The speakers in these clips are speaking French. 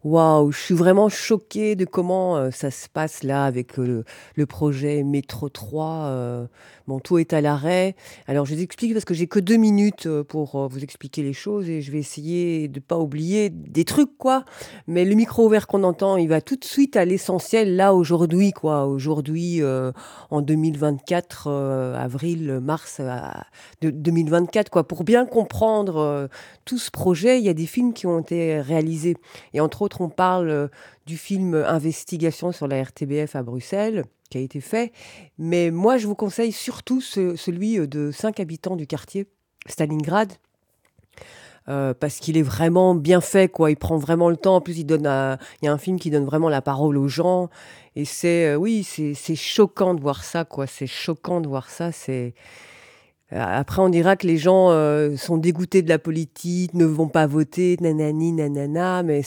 Waouh, je suis vraiment choquée de comment, ça se passe là avec, le projet Métro 3. Bon, tout est à l'arrêt. Alors je vous explique parce que j'ai que 2 minutes, pour, vous expliquer les choses et je vais essayer de pas oublier des trucs quoi. Mais le micro ouvert qu'on entend, il va tout de suite à l'essentiel là aujourd'hui quoi. Aujourd'hui, en 2024, avril, mars, de 2024 quoi. Pour bien comprendre, tout ce projet, il y a des films qui ont été réalisés. Et entre autres, on parle du film Investigation sur la RTBF à Bruxelles, qui a été fait. Mais moi, je vous conseille surtout celui de 5 habitants du quartier, Stalingrad, parce qu'il est vraiment bien fait, quoi. Il prend vraiment le temps. En plus, il y a un film qui donne vraiment la parole aux gens. Et oui, c'est choquant de voir ça, quoi. C'est choquant de voir ça. Après, on dira que les gens sont dégoûtés de la politique, ne vont pas voter, nanani, nanana, mais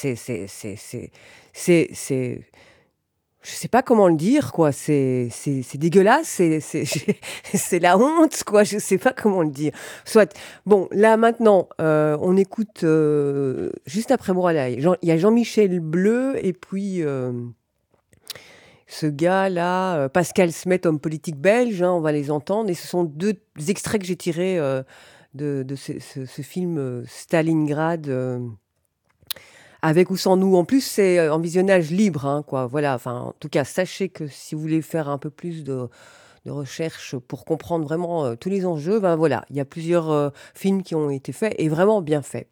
c'est, je sais pas comment le dire, quoi. C'est dégueulasse, c'est la honte, quoi. Je sais pas comment le dire. Soit, bon, là maintenant, on écoute juste après moi là, il y a Jean-Michel Bleu et puis ce gars-là, Pascal Smet, homme politique belge, hein, on va les entendre. Et ce sont deux extraits que j'ai tirés de ce film Stalingrad, avec ou sans nous. En plus, c'est en visionnage libre, hein, quoi. Voilà. Enfin, en tout cas, sachez que si vous voulez faire un peu plus de recherche pour comprendre vraiment tous les enjeux, ben voilà, il y a plusieurs films qui ont été faits et vraiment bien faits.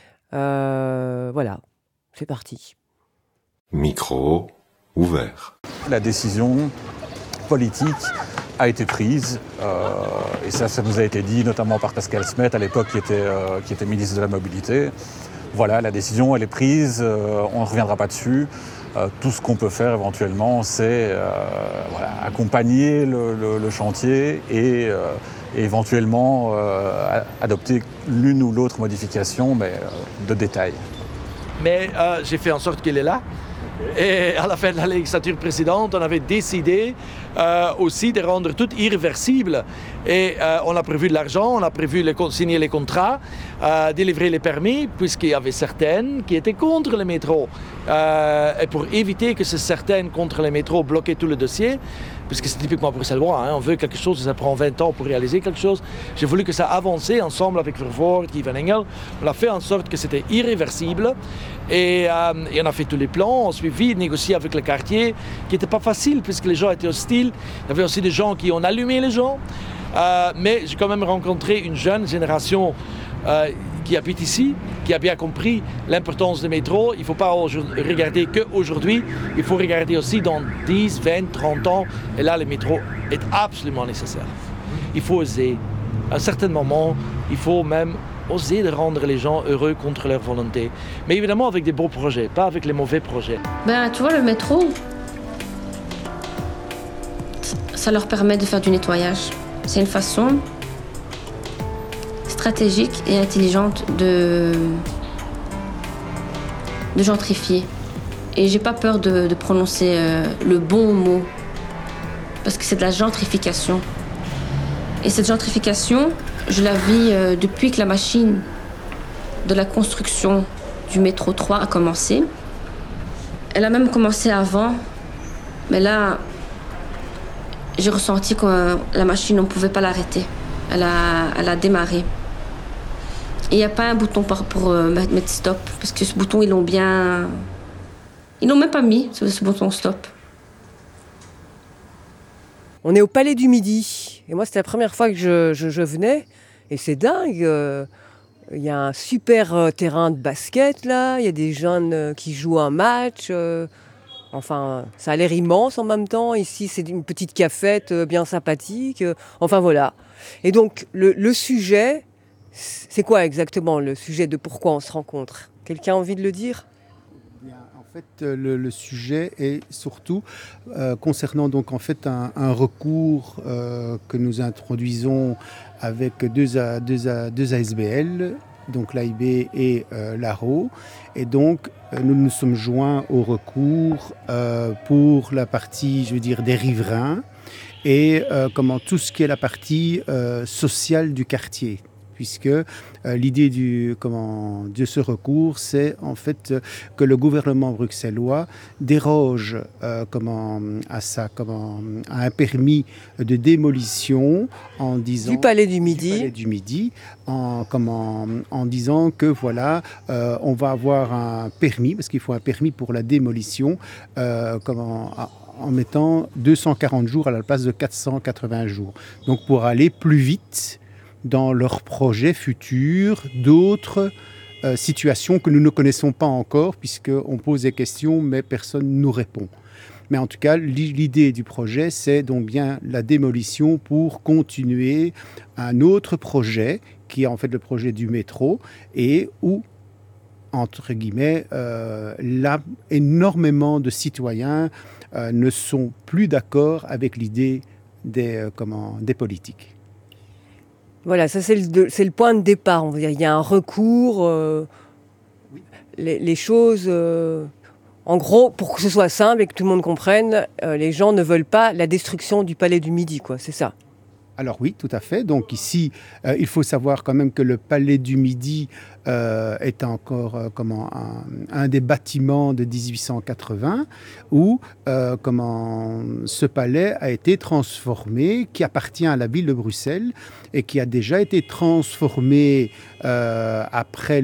Voilà, c'est parti. Micro ouvert. La décision politique a été prise, et ça nous a été dit notamment par Pascal Smet à l'époque qui était ministre de la Mobilité. Voilà, la décision elle est prise, on ne reviendra pas dessus. Tout ce qu'on peut faire éventuellement, c'est accompagner le chantier et éventuellement adopter l'une ou l'autre modification, mais de détail. Mais j'ai fait en sorte qu'il est là. Et à la fin de la législature précédente, on avait décidé aussi de rendre tout irréversible. Et on a prévu de l'argent, on a prévu signer les contrats, délivrer les permis, puisqu'il y avait certaines qui étaient contre le métro. Et pour éviter que ces certaines contre le métro bloquaient tout le dossier, puisque c'est typiquement bruxellois, hein, on veut quelque chose, ça prend 20 ans pour réaliser quelque chose. J'ai voulu que ça avance ensemble avec Vervoort, Guy Van Engel. On a fait en sorte que c'était irréversible. Et on a fait tous les plans, on a suivi, négocié avec le quartier, qui n'était pas facile puisque les gens étaient hostiles. Il y avait aussi des gens qui ont allumé les gens. Mais j'ai quand même rencontré une jeune génération qui habite ici, qui a bien compris l'importance du métro. Il ne faut pas regarder qu'aujourd'hui, il faut regarder aussi dans 10, 20, 30 ans. Et là, le métro est absolument nécessaire. Il faut oser. À un certain moment, il faut même oser de rendre les gens heureux contre leur volonté. Mais évidemment avec des beaux projets, pas avec les mauvais projets. Tu vois, le métro, ça leur permet de faire du nettoyage. C'est une façon stratégique et intelligente de gentrifier. Et j'ai pas peur de prononcer le bon mot, parce que c'est de la gentrification. Et cette gentrification, je la vis depuis que la machine de la construction du métro 3 a commencé. Elle a même commencé avant, mais là, j'ai ressenti que la machine, on ne pouvait pas l'arrêter. Elle a démarré. Et il n'y a pas un bouton pour mettre stop, parce que ce bouton, ils l'ont bien... Ils n'ont même pas mis ce bouton stop. On est au Palais du Midi. Et moi, c'était la première fois que je venais. Et c'est dingue. Il y a un super terrain de basket, là. Il y a des jeunes qui jouent un match. Enfin, ça a l'air immense en même temps. Ici, c'est une petite cafette bien sympathique. Enfin, voilà. Et donc, le sujet, c'est quoi exactement le sujet de pourquoi on se rencontre ? Quelqu'un a envie de le dire ? En fait, le sujet est surtout concernant donc en fait un recours que nous introduisons avec deux ASBL, donc l'AIB et l'ARO. Et donc, nous nous sommes joints au recours pour la partie, je veux dire, des riverains et tout ce qui est la partie sociale du quartier. puisque l'idée de ce recours, c'est en fait que le gouvernement bruxellois déroge à un permis de démolition en disant... Du Palais du Midi. Du Palais du Midi, en disant que voilà, on va avoir un permis, parce qu'il faut un permis pour la démolition, en mettant 240 jours à la place de 480 jours. Donc pour aller plus vite dans leurs projets futurs, d'autres situations que nous ne connaissons pas encore, puisqu'on pose des questions, mais personne ne nous répond. Mais en tout cas, l'idée du projet, c'est donc bien la démolition pour continuer un autre projet, qui est en fait le projet du métro, et où, entre guillemets, là, énormément de citoyens ne sont plus d'accord avec l'idée des politiques. Voilà, ça c'est le point de départ. On va dire, il y a un recours, Oui. les choses... En gros, pour que ce soit simple et que tout le monde comprenne, les gens ne veulent pas la destruction du Palais du Midi, quoi. C'est ça. Alors oui, tout à fait. Donc ici, il faut savoir quand même que le Palais du Midi est encore un des bâtiments de 1880 où ce palais a été transformé, qui appartient à la ville de Bruxelles et qui a déjà été transformé après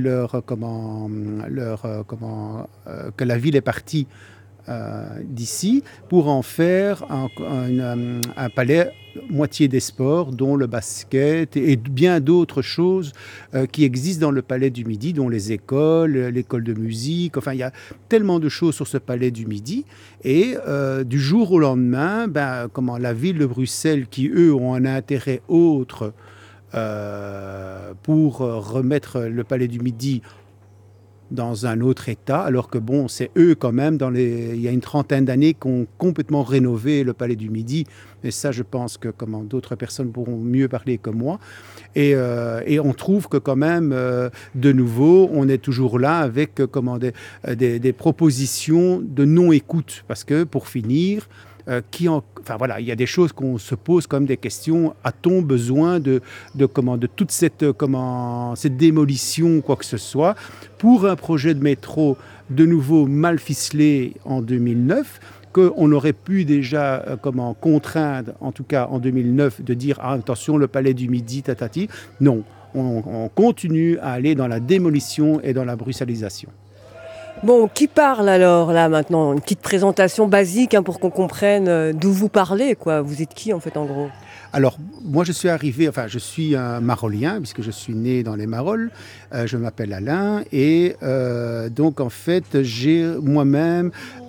que la ville est partie d'ici pour en faire un palais moitié des sports, dont le basket et bien d'autres choses qui existent dans le Palais du Midi, dont les écoles, l'école de musique. Enfin, il y a tellement de choses sur ce Palais du Midi. Et du jour au lendemain, la ville de Bruxelles, qui eux ont un intérêt autre pour remettre le Palais du Midi dans un autre état, alors que bon, c'est eux quand même, il y a une trentaine d'années, qui ont complètement rénové le Palais du Midi. Et ça, je pense que d'autres personnes pourront mieux parler que moi. Et on trouve que quand même, de nouveau, on est toujours là avec des propositions de non-écoute. Parce que, pour finir, il y a des choses qu'on se pose comme des questions. A-t-on besoin de toute cette démolition, quoi que ce soit, pour un projet de métro de nouveau mal ficelé en 2009, qu'on aurait pu déjà contraindre, en tout cas en 2009, de dire attention, le Palais du Midi, tatati. Non, on continue à aller dans la démolition et dans la bruxellisation. Bon, qui parle alors, là, maintenant? Une petite présentation basique pour qu'on comprenne d'où vous parlez, quoi. Vous êtes qui, en fait, en gros? Alors, moi, je suis un Marolien, puisque je suis né dans les Marolles. Je m'appelle Alain et donc, en fait, j'ai moi-même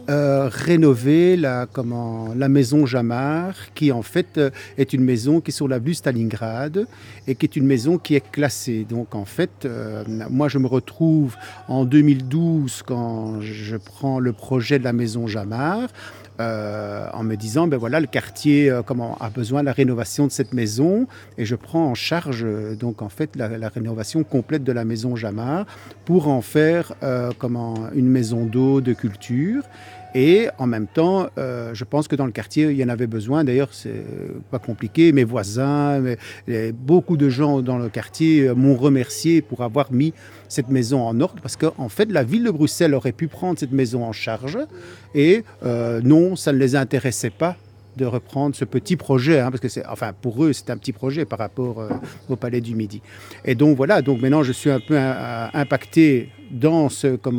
rénové la maison Jamard, qui, en fait, est une maison qui est sur l'avenue Stalingrad et qui est une maison qui est classée. Donc, en fait, moi, je me retrouve en 2012 quand je prends le projet de la maison Jamard, en me disant, le quartier a besoin de la rénovation de cette maison, et je prends en charge donc en fait la rénovation complète de la maison Jamard pour en faire une maison d'eau, de culture. Et en même temps, je pense que dans le quartier, il y en avait besoin. D'ailleurs, c'est pas compliqué. Mes voisins, beaucoup de gens dans le quartier m'ont remercié pour avoir mis cette maison en ordre. Parce qu'en fait, la ville de Bruxelles aurait pu prendre cette maison en charge. Et non, ça ne les intéressait pas de reprendre ce petit projet, parce que pour eux, c'est un petit projet par rapport au Palais du Midi. Et donc voilà, donc maintenant je suis un peu impacté dans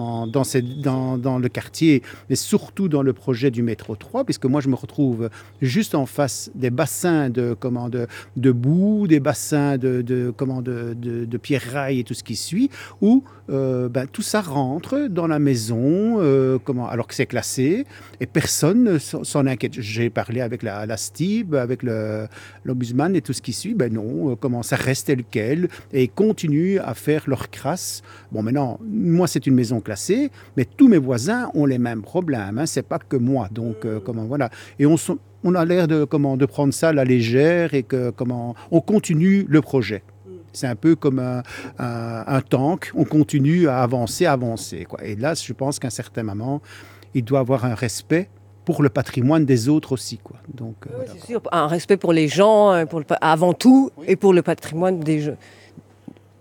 le quartier, mais surtout dans le projet du métro 3, puisque moi je me retrouve juste en face des bassins de boue, des bassins de pierre-rail et tout ce qui suit, où tout ça rentre dans la maison, alors que c'est classé, et personne ne s'en inquiète. J'ai parlé avec la STIB, avec l'Ombudsman et tout ce qui suit. Non, ça reste tel quel, et ils continuent à faire leur crasse. Bon, maintenant, moi, c'est une maison classée, mais tous mes voisins ont les mêmes problèmes. C'est pas que moi. Donc, voilà. Et on a l'air de prendre ça à la légère et on continue le projet. C'est un peu comme un tank. On continue à avancer, quoi. Et là, je pense qu'à un certain moment, il doit avoir un respect pour le patrimoine des autres aussi, quoi. Donc, c'est sûr, un respect pour les gens, avant tout, oui. Et pour le patrimoine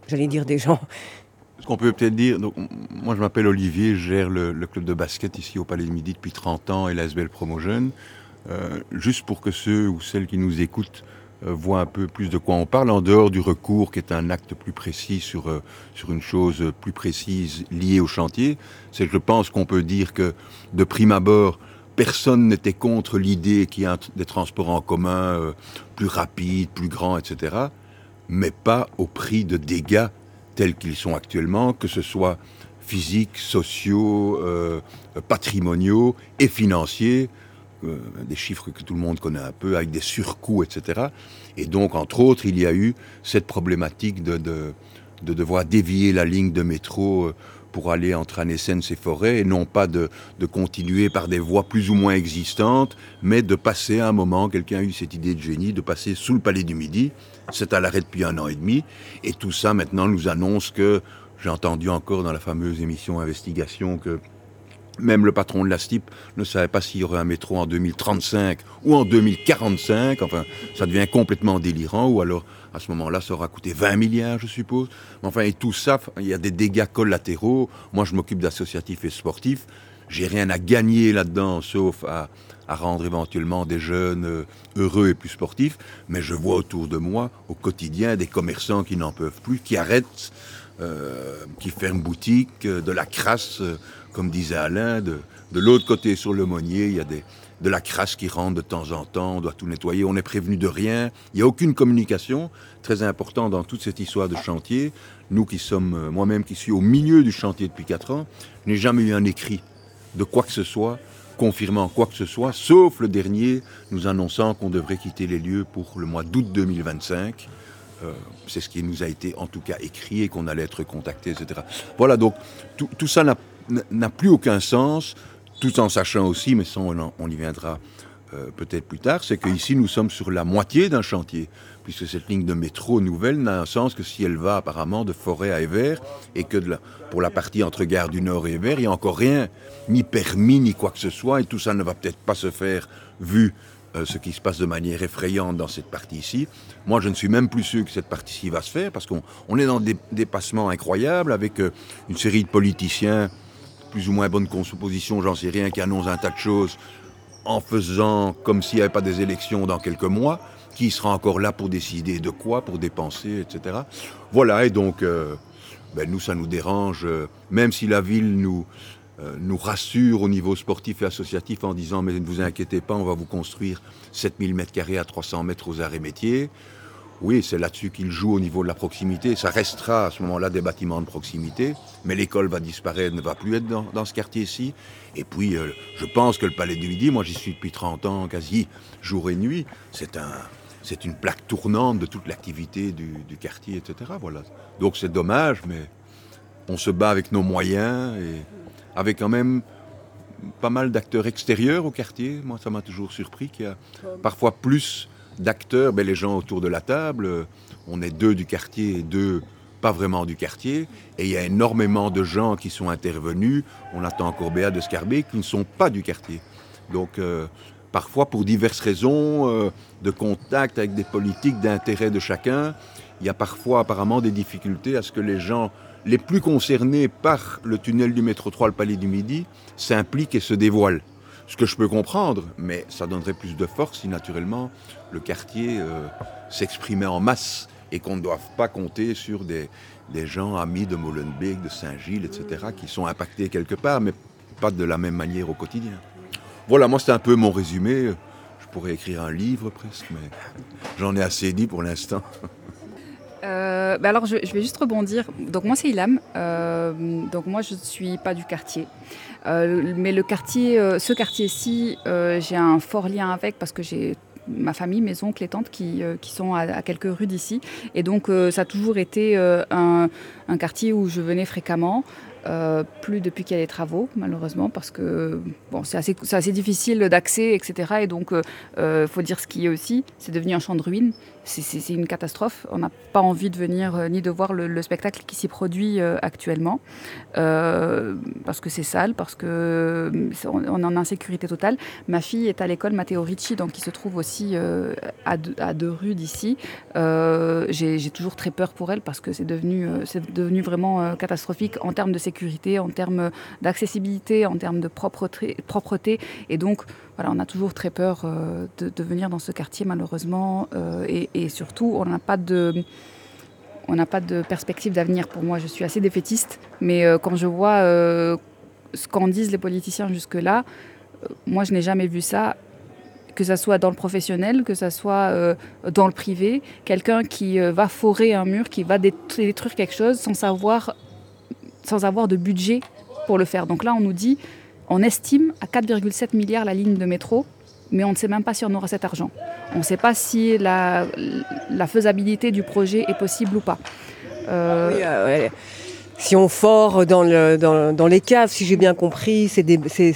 j'allais dire des gens. Ce qu'on peut peut-être dire, donc, moi je m'appelle Olivier, je gère le club de basket ici au Palais du Midi depuis 30 ans et l'ASBL Promo Jeunes. Juste pour que ceux ou celles qui nous écoutent voient un peu plus de quoi on parle, en dehors du recours qui est un acte plus précis sur une chose plus précise liée au chantier, c'est que je pense qu'on peut dire que de prime abord, personne n'était contre l'idée qu'il y ait des transports en commun plus rapides, plus grands, etc., mais pas au prix de dégâts tels qu'ils sont actuellement, que ce soit physiques, sociaux, patrimoniaux et financiers, des chiffres que tout le monde connaît un peu, avec des surcoûts, etc. Et donc, entre autres, il y a eu cette problématique de devoir dévier la ligne de métro pour aller entre Anessens et Forêt, et non pas de continuer par des voies plus ou moins existantes, mais de passer à un moment, quelqu'un a eu cette idée de génie, de passer sous le Palais du Midi. C'est à l'arrêt depuis 1 an et demi, et tout ça maintenant nous annonce que, j'ai entendu encore dans la fameuse émission Investigation que même le patron de la STIP ne savait pas s'il y aurait un métro en 2035 ou en 2045, enfin ça devient complètement délirant, ou alors à ce moment-là ça aura coûté 20 milliards je suppose. Enfin, et tout ça, il y a des dégâts collatéraux. Moi je m'occupe d'associatifs et sportifs, j'ai rien à gagner là-dedans sauf à rendre éventuellement des jeunes heureux et plus sportifs, mais je vois autour de moi au quotidien des commerçants qui n'en peuvent plus, qui arrêtent, qui ferment boutique, de la crasse, comme disait Alain, de l'autre côté sur le Monnier, il y a de la crasse qui rentre de temps en temps, on doit tout nettoyer, on n'est prévenu de rien, il n'y a aucune communication, très important dans toute cette histoire de chantier. Nous qui sommes, moi-même qui suis au milieu du chantier depuis 4 ans, je n'ai jamais eu un écrit de quoi que ce soit, confirmant quoi que ce soit, sauf le dernier nous annonçant qu'on devrait quitter les lieux pour le mois d'août 2025. C'est ce qui nous a été en tout cas écrit et qu'on allait être contacté, etc. Voilà, donc tout ça n'a plus aucun sens, tout en sachant aussi, mais ça on y viendra peut-être plus tard, c'est qu'ici nous sommes sur la moitié d'un chantier, puisque cette ligne de métro nouvelle n'a un sens que si elle va apparemment de Forêt à Évert, et que pour la partie entre Gare du Nord et Évert, il n'y a encore rien, ni permis, ni quoi que ce soit, et tout ça ne va peut-être pas se faire vu ce qui se passe de manière effrayante dans cette partie-ci. Moi, je ne suis même plus sûr que cette partie-ci va se faire, parce qu'on est dans des dépassements incroyables, avec une série de politiciens, plus ou moins bonne composition, j'en sais rien, qui annoncent un tas de choses, en faisant comme s'il n'y avait pas des élections dans quelques mois, qui sera encore là pour décider de quoi, pour dépenser, etc. Voilà, et donc, nous, ça nous dérange, même si la ville nous rassure au niveau sportif et associatif en disant « mais ne vous inquiétez pas, on va vous construire 7000 m² à 300 mètres aux arts et métiers ». Oui, c'est là-dessus qu'il joue au niveau de la proximité. Ça restera à ce moment-là des bâtiments de proximité, mais l'école va disparaître, ne va plus être dans ce quartier-ci. Et puis, je pense que le Palais du Midi, moi j'y suis depuis 30 ans, quasi jour et nuit, c'est une plaque tournante de toute l'activité du quartier, etc. Voilà. Donc c'est dommage, mais on se bat avec nos moyens et avec quand même pas mal d'acteurs extérieurs au quartier. Moi, ça m'a toujours surpris qu'il y a parfois plus d'acteurs, les gens autour de la table, on est 2 du quartier et 2 pas vraiment du quartier, et il y a énormément de gens qui sont intervenus, on attend encore Béat de Scarbet, qui ne sont pas du quartier. Donc parfois pour diverses raisons de contact avec des politiques, d'intérêt de chacun, il y a parfois apparemment des difficultés à ce que les gens les plus concernés par le tunnel du métro 3, le Palais du Midi, s'impliquent et se dévoilent. Ce que je peux comprendre, mais ça donnerait plus de force si naturellement le quartier s'exprimait en masse et qu'on ne doive pas compter sur des gens amis de Molenbeek, de Saint-Gilles, etc., qui sont impactés quelque part, mais pas de la même manière au quotidien. Voilà, moi c'est un peu mon résumé. Je pourrais écrire un livre presque, mais j'en ai assez dit pour l'instant. Alors je vais juste rebondir. Donc moi c'est Ilham, donc moi je ne suis pas du quartier, mais le quartier, ce quartier-ci, j'ai un fort lien avec parce que j'ai ma famille, mes oncles et tantes qui sont à quelques rues d'ici, et donc ça a toujours été un quartier où je venais fréquemment. Plus depuis qu'il y a des travaux, malheureusement, parce que c'est assez difficile d'accès, etc. Et donc, faut dire ce qui est aussi, c'est devenu un champ de ruines. c'est une catastrophe. On n'a pas envie de venir ni de voir le spectacle qui s'y produit actuellement, parce que c'est sale, parce qu'on est en insécurité totale. Ma fille est à l'école Matteo Ricci, donc qui se trouve aussi à 2 rues d'ici. J'ai toujours très peur pour elle parce que c'est devenu vraiment catastrophique en termes de sécurité, en termes d'accessibilité, en termes de propreté. Et donc, voilà, on a toujours très peur de venir dans ce quartier, malheureusement. Et surtout, on n'a pas de perspective d'avenir pour moi. Je suis assez défaitiste. Mais quand je vois ce qu'en disent les politiciens jusque-là, moi, je n'ai jamais vu ça, que ça soit dans le professionnel, que ça soit dans le privé. Quelqu'un qui va forer un mur, qui va détruire quelque chose sans avoir de budget pour le faire. Donc là, on nous dit, on estime à 4,7 milliards la ligne de métro, mais on ne sait même pas si on aura cet argent. On ne sait pas si la faisabilité du projet est possible ou pas. Oui, si on fore dans les caves, si j'ai bien compris, c'est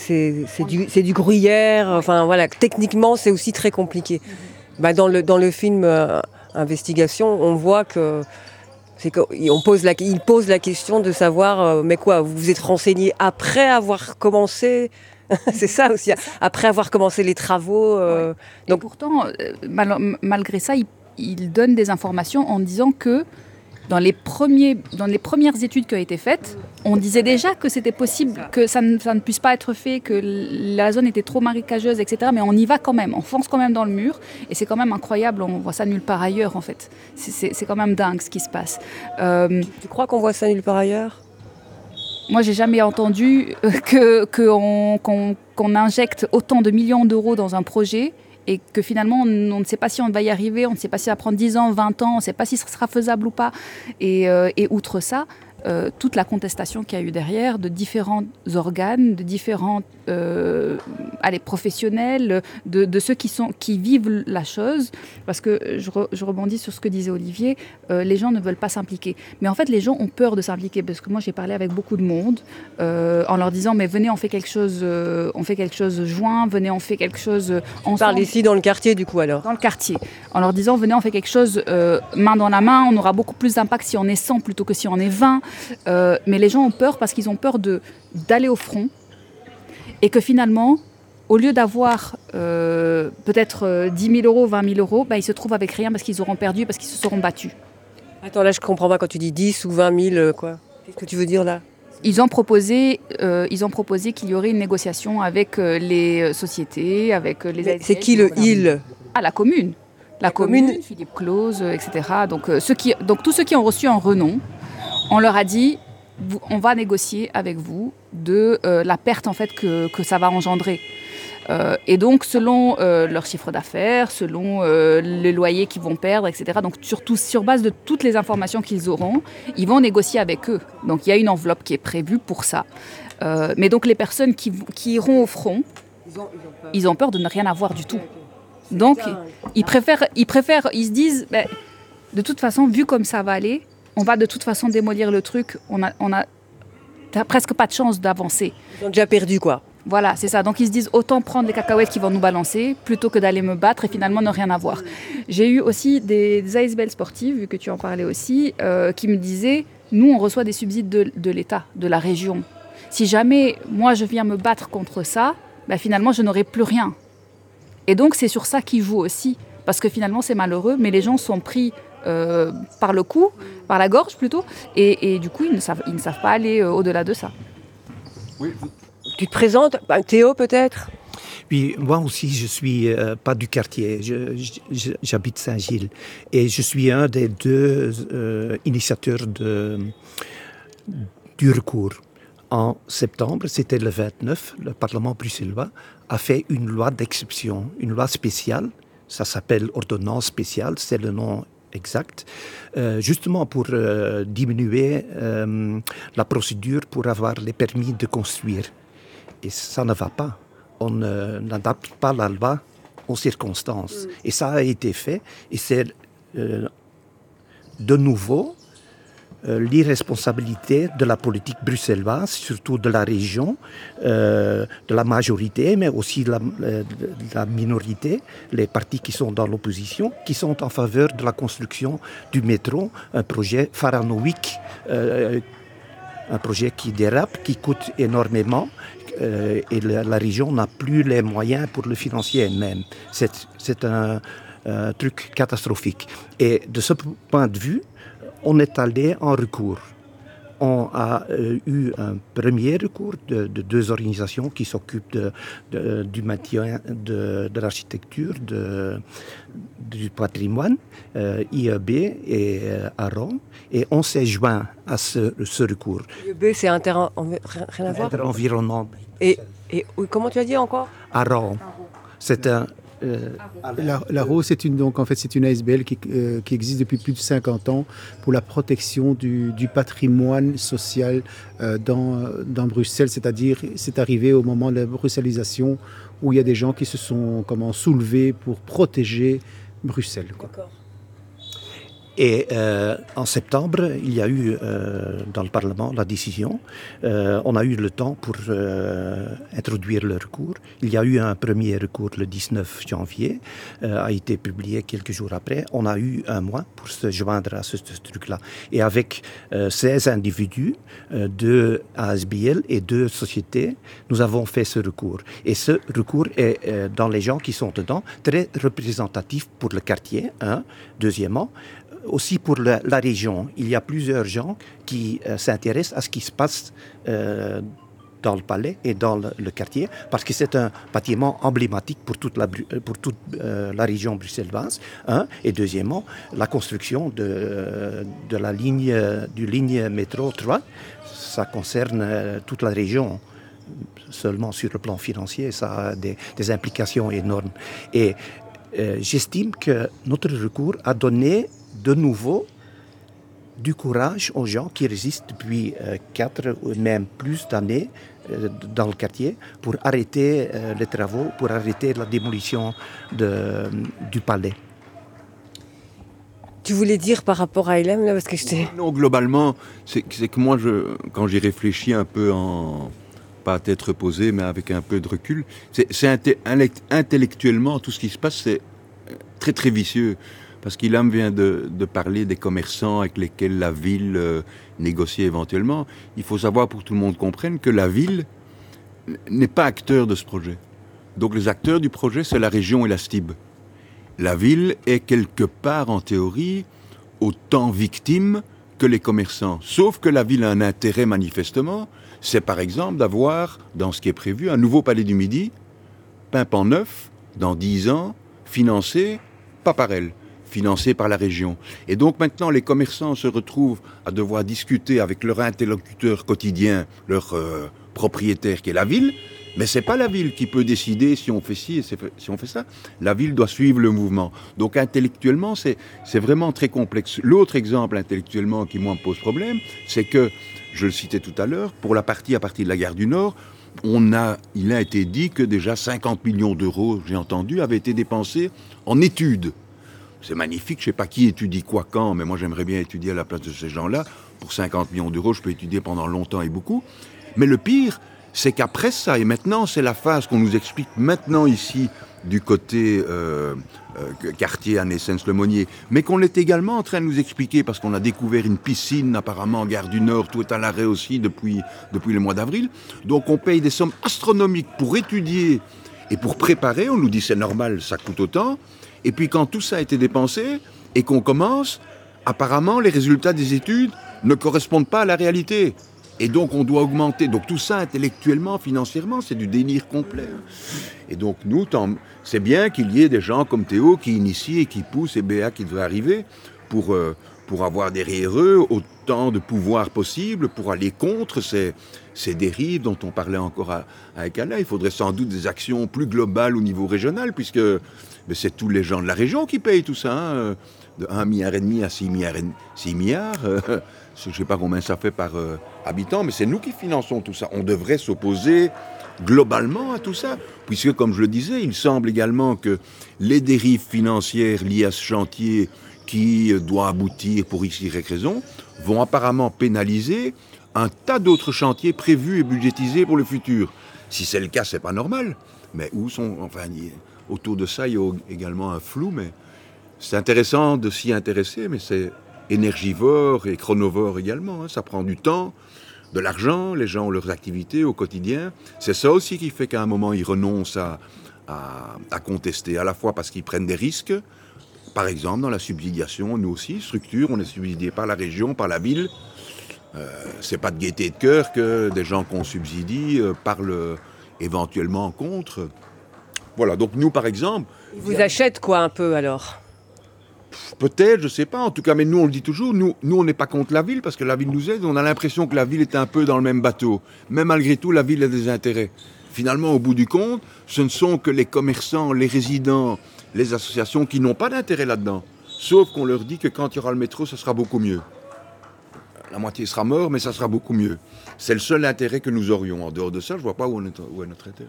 du gruyère. Enfin voilà, techniquement c'est aussi très compliqué. Dans le film Investigation, on voit que il pose la question de savoir, mais quoi, vous vous êtes renseigné après avoir commencé? C'est ça aussi, après avoir commencé les travaux. Ouais. Donc, et pourtant, malgré ça, il donne des informations en disant que dans les premières études qui ont été faites, on disait déjà que c'était possible, que ça ne puisse pas être fait, que la zone était trop marécageuse, etc. Mais on y va quand même, on fonce quand même dans le mur. Et c'est quand même incroyable, on voit ça nulle part ailleurs en fait. C'est quand même dingue ce qui se passe. Tu crois qu'on voit ça nulle part ailleurs ? Moi, j'ai jamais entendu qu'on injecte autant de millions d'euros dans un projet et que finalement, on ne sait pas si on va y arriver, on ne sait pas si ça va prendre 10 ans, 20 ans, on ne sait pas si ce sera faisable ou pas. Et outre ça, toute la contestation qu'il y a eu derrière de différents organes, de différents professionnels, de ceux qui vivent la chose. Parce que je rebondis sur ce que disait Olivier, les gens ne veulent pas s'impliquer. Mais en fait, les gens ont peur de s'impliquer. Parce que moi, j'ai parlé avec beaucoup de monde en leur disant, mais venez, on fait quelque chose joint, venez, on fait quelque chose ensemble. Tu parles ici dans le quartier, du coup, alors ? Dans le quartier. En leur disant, venez, on fait quelque chose main dans la main, on aura beaucoup plus d'impact si on est 100 plutôt que si on est 20. Mais les gens ont peur parce qu'ils ont peur d'aller au front et que finalement, au lieu d'avoir peut-être 10 000 euros, 20 000 euros, ils se trouvent avec rien parce qu'ils auront perdu, parce qu'ils se seront battus. Attends, là je comprends pas quand tu dis 10 ou 20 000, quoi. Qu'est-ce que tu veux dire là ? Ils ont proposé qu'il y aurait une négociation avec les sociétés, avec les ASBL. C'est qui le « il » ? Ah, la commune. La commune, Philippe Claus, etc. Donc tous ceux qui ont reçu un renom, on leur a dit, on va négocier avec vous de la perte en fait que ça va engendrer. Et donc, selon leur chiffre d'affaires, selon les loyers qu'ils vont perdre, etc. Donc, surtout sur base de toutes les informations qu'ils auront, ils vont négocier avec eux. Donc, il y a une enveloppe qui est prévue pour ça. Mais donc, les personnes qui iront au front, ils ont peur de ne rien avoir du tout. Donc, ils se disent, de toute façon, vu comme ça va aller, on va de toute façon démolir le truc. T'as presque pas de chance d'avancer. Ils ont déjà perdu, quoi. Voilà, c'est ça. Donc ils se disent autant prendre les cacahuètes qui vont nous balancer plutôt que d'aller me battre et finalement ne rien avoir. J'ai eu aussi des ASBL sportives, vu que tu en parlais aussi, qui me disaient, nous on reçoit des subsides de l'État, de la région. Si jamais moi je viens me battre contre ça, finalement je n'aurai plus rien. Et donc c'est sur ça qu'ils jouent aussi. Parce que finalement c'est malheureux, mais les gens sont pris par le cou, par la gorge plutôt, et du coup ils ne savent pas aller au-delà de ça. Oui. Tu te présentes, Théo peut-être ? Oui, moi aussi je suis pas du quartier, j'habite Saint-Gilles et je suis un des 2 initiateurs du recours. En septembre, c'était le 29, le Parlement bruxellois a fait une loi d'exception, une loi spéciale, ça s'appelle ordonnance spéciale, c'est le nom exact, justement pour diminuer la procédure pour avoir les permis de construire. Et ça ne va pas. On n'adapte pas la loi aux circonstances. Et ça a été fait. Et c'est de nouveau l'irresponsabilité de la politique bruxelloise, surtout de la région, de la majorité, mais aussi de la minorité, les partis qui sont dans l'opposition, qui sont en faveur de la construction du métro, un projet pharaonique, un projet qui dérape, qui coûte énormément, et la région n'a plus les moyens pour le financer elle-même. C'est un truc catastrophique. Et de ce point de vue, on est allé en recours. On a eu un premier recours de deux organisations qui s'occupent du maintien de l'architecture, du patrimoine, IEB et ARON, et on s'est joint à ce recours. IEB, c'est rien à voir. Environnement. Et comment tu as dit encore? ARON. C'est un... L'ARO, c'est une ASBL qui existe depuis plus de 50 ans pour la protection du patrimoine social dans Bruxelles. C'est-à-dire, c'est arrivé au moment de la bruxellisation où il y a des gens qui se sont soulevés pour protéger Bruxelles. D'accord. Et en septembre, il y a eu dans le Parlement la décision. On a eu le temps pour introduire le recours. Il y a eu un premier recours le 19 janvier, a été publié quelques jours après. On a eu un mois pour se joindre à ce truc-là. Et avec 16 individus, 2 ASBL et 2 sociétés, nous avons fait ce recours. Et ce recours est, dans les gens qui sont dedans, très représentatif pour le quartier, deuxièmement, aussi pour la région. Il y a plusieurs gens qui s'intéressent à ce qui se passe dans le palais et dans le quartier, parce que c'est un bâtiment emblématique pour toute la région bruxelloise. Et deuxièmement, la construction de la ligne métro 3, ça concerne toute la région. Seulement sur le plan financier, ça a des implications énormes. Et j'estime que notre recours a donné de nouveau du courage aux gens qui résistent depuis 4 ou même plus d'années dans le quartier pour arrêter les travaux, pour arrêter la démolition du palais. Tu voulais dire par rapport à Ilham, là, parce que Non, globalement, c'est que moi, quand j'y réfléchis un peu pas à tête reposée, mais avec un peu de recul, intellectuellement, tout ce qui se passe, c'est très très vicieux. Parce qu'Ilham vient de parler des commerçants avec lesquels la ville négocie éventuellement. Il faut savoir, pour que tout le monde comprenne, que la ville n'est pas acteur de ce projet. Donc les acteurs du projet, c'est la région et la STIB. La ville est quelque part, en théorie, autant victime que les commerçants. Sauf que la ville a un intérêt, manifestement, c'est par exemple d'avoir, dans ce qui est prévu, un nouveau palais du Midi, pimpant neuf, dans 10 ans, financé, pas par elle, financé par la région. Et donc maintenant, les commerçants se retrouvent à devoir discuter avec leur interlocuteur quotidien, leur propriétaire qui est la ville, mais c'est pas la ville qui peut décider si on fait ci et si on fait ça. La ville doit suivre le mouvement. Donc intellectuellement, c'est vraiment très complexe. L'autre exemple intellectuellement qui, moi, me pose problème, c'est que, je le citais tout à l'heure, pour la partie à partir de la gare du Nord, il a été dit que déjà 50 millions d'euros, j'ai entendu, avaient été dépensés en études. C'est magnifique, je ne sais pas qui étudie quoi quand, mais moi j'aimerais bien étudier à la place de ces gens-là. Pour 50 millions d'euros, je peux étudier pendant longtemps et beaucoup. Mais le pire, c'est qu'après ça, et maintenant c'est la phase qu'on nous explique maintenant ici du côté quartier Anne-Essence-le-Monnier, mais qu'on est également en train de nous expliquer parce qu'on a découvert une piscine apparemment en gare du Nord, tout est à l'arrêt aussi depuis le mois d'avril. Donc on paye des sommes astronomiques pour étudier et pour préparer. On nous dit c'est normal, ça coûte autant. Et puis quand tout ça a été dépensé et qu'on commence, apparemment les résultats des études ne correspondent pas à la réalité. Et donc on doit augmenter. Donc tout ça intellectuellement, financièrement, c'est du délire complet. Et donc nous, c'est bien qu'il y ait des gens comme Théo qui initient et qui poussent, et Béa qui devrait arriver pour avoir derrière eux autant de pouvoir possible pour aller contre ces dérives dont on parlait encore avec Alain. Il faudrait sans doute des actions plus globales au niveau régional, puisque c'est tous les gens de la région qui payent tout ça, de 1,5 milliard à 6 milliards. Je ne sais pas combien ça fait par habitant, mais c'est nous qui finançons tout ça. On devrait s'opposer globalement à tout ça, puisque, comme je le disais, il semble également que les dérives financières liées à ce chantier, qui doit aboutir pour X, Y raison, vont apparemment pénaliser un tas d'autres chantiers prévus et budgétisés pour le futur. Si c'est le cas, c'est pas normal. Mais autour de ça, il y a également un flou, mais c'est intéressant de s'y intéresser, mais c'est énergivore et chronovore également. Ça prend du temps, de l'argent, les gens ont leurs activités au quotidien. C'est ça aussi qui fait qu'à un moment, ils renoncent à contester, à la fois parce qu'ils prennent des risques. Par exemple, dans la subsidiation, nous aussi, structure, on est subsidié par la région, par la ville. C'est pas de gaieté de cœur que des gens qu'on subsidie parlent éventuellement contre. Voilà, donc nous, par exemple... Ils vous achètent quoi un peu alors ? Peut-être, je sais pas. En tout cas, mais nous, on le dit toujours, nous on n'est pas contre la ville, parce que la ville nous aide. On a l'impression que la ville est un peu dans le même bateau. Mais malgré tout, la ville a des intérêts. Finalement, au bout du compte, ce ne sont que les commerçants, les résidents, les associations qui n'ont pas d'intérêt là-dedans. Sauf qu'on leur dit que quand il y aura le métro, ça sera beaucoup mieux. La moitié sera mort, mais ça sera beaucoup mieux. C'est le seul intérêt que nous aurions. En dehors de ça, je ne vois pas où est notre intérêt.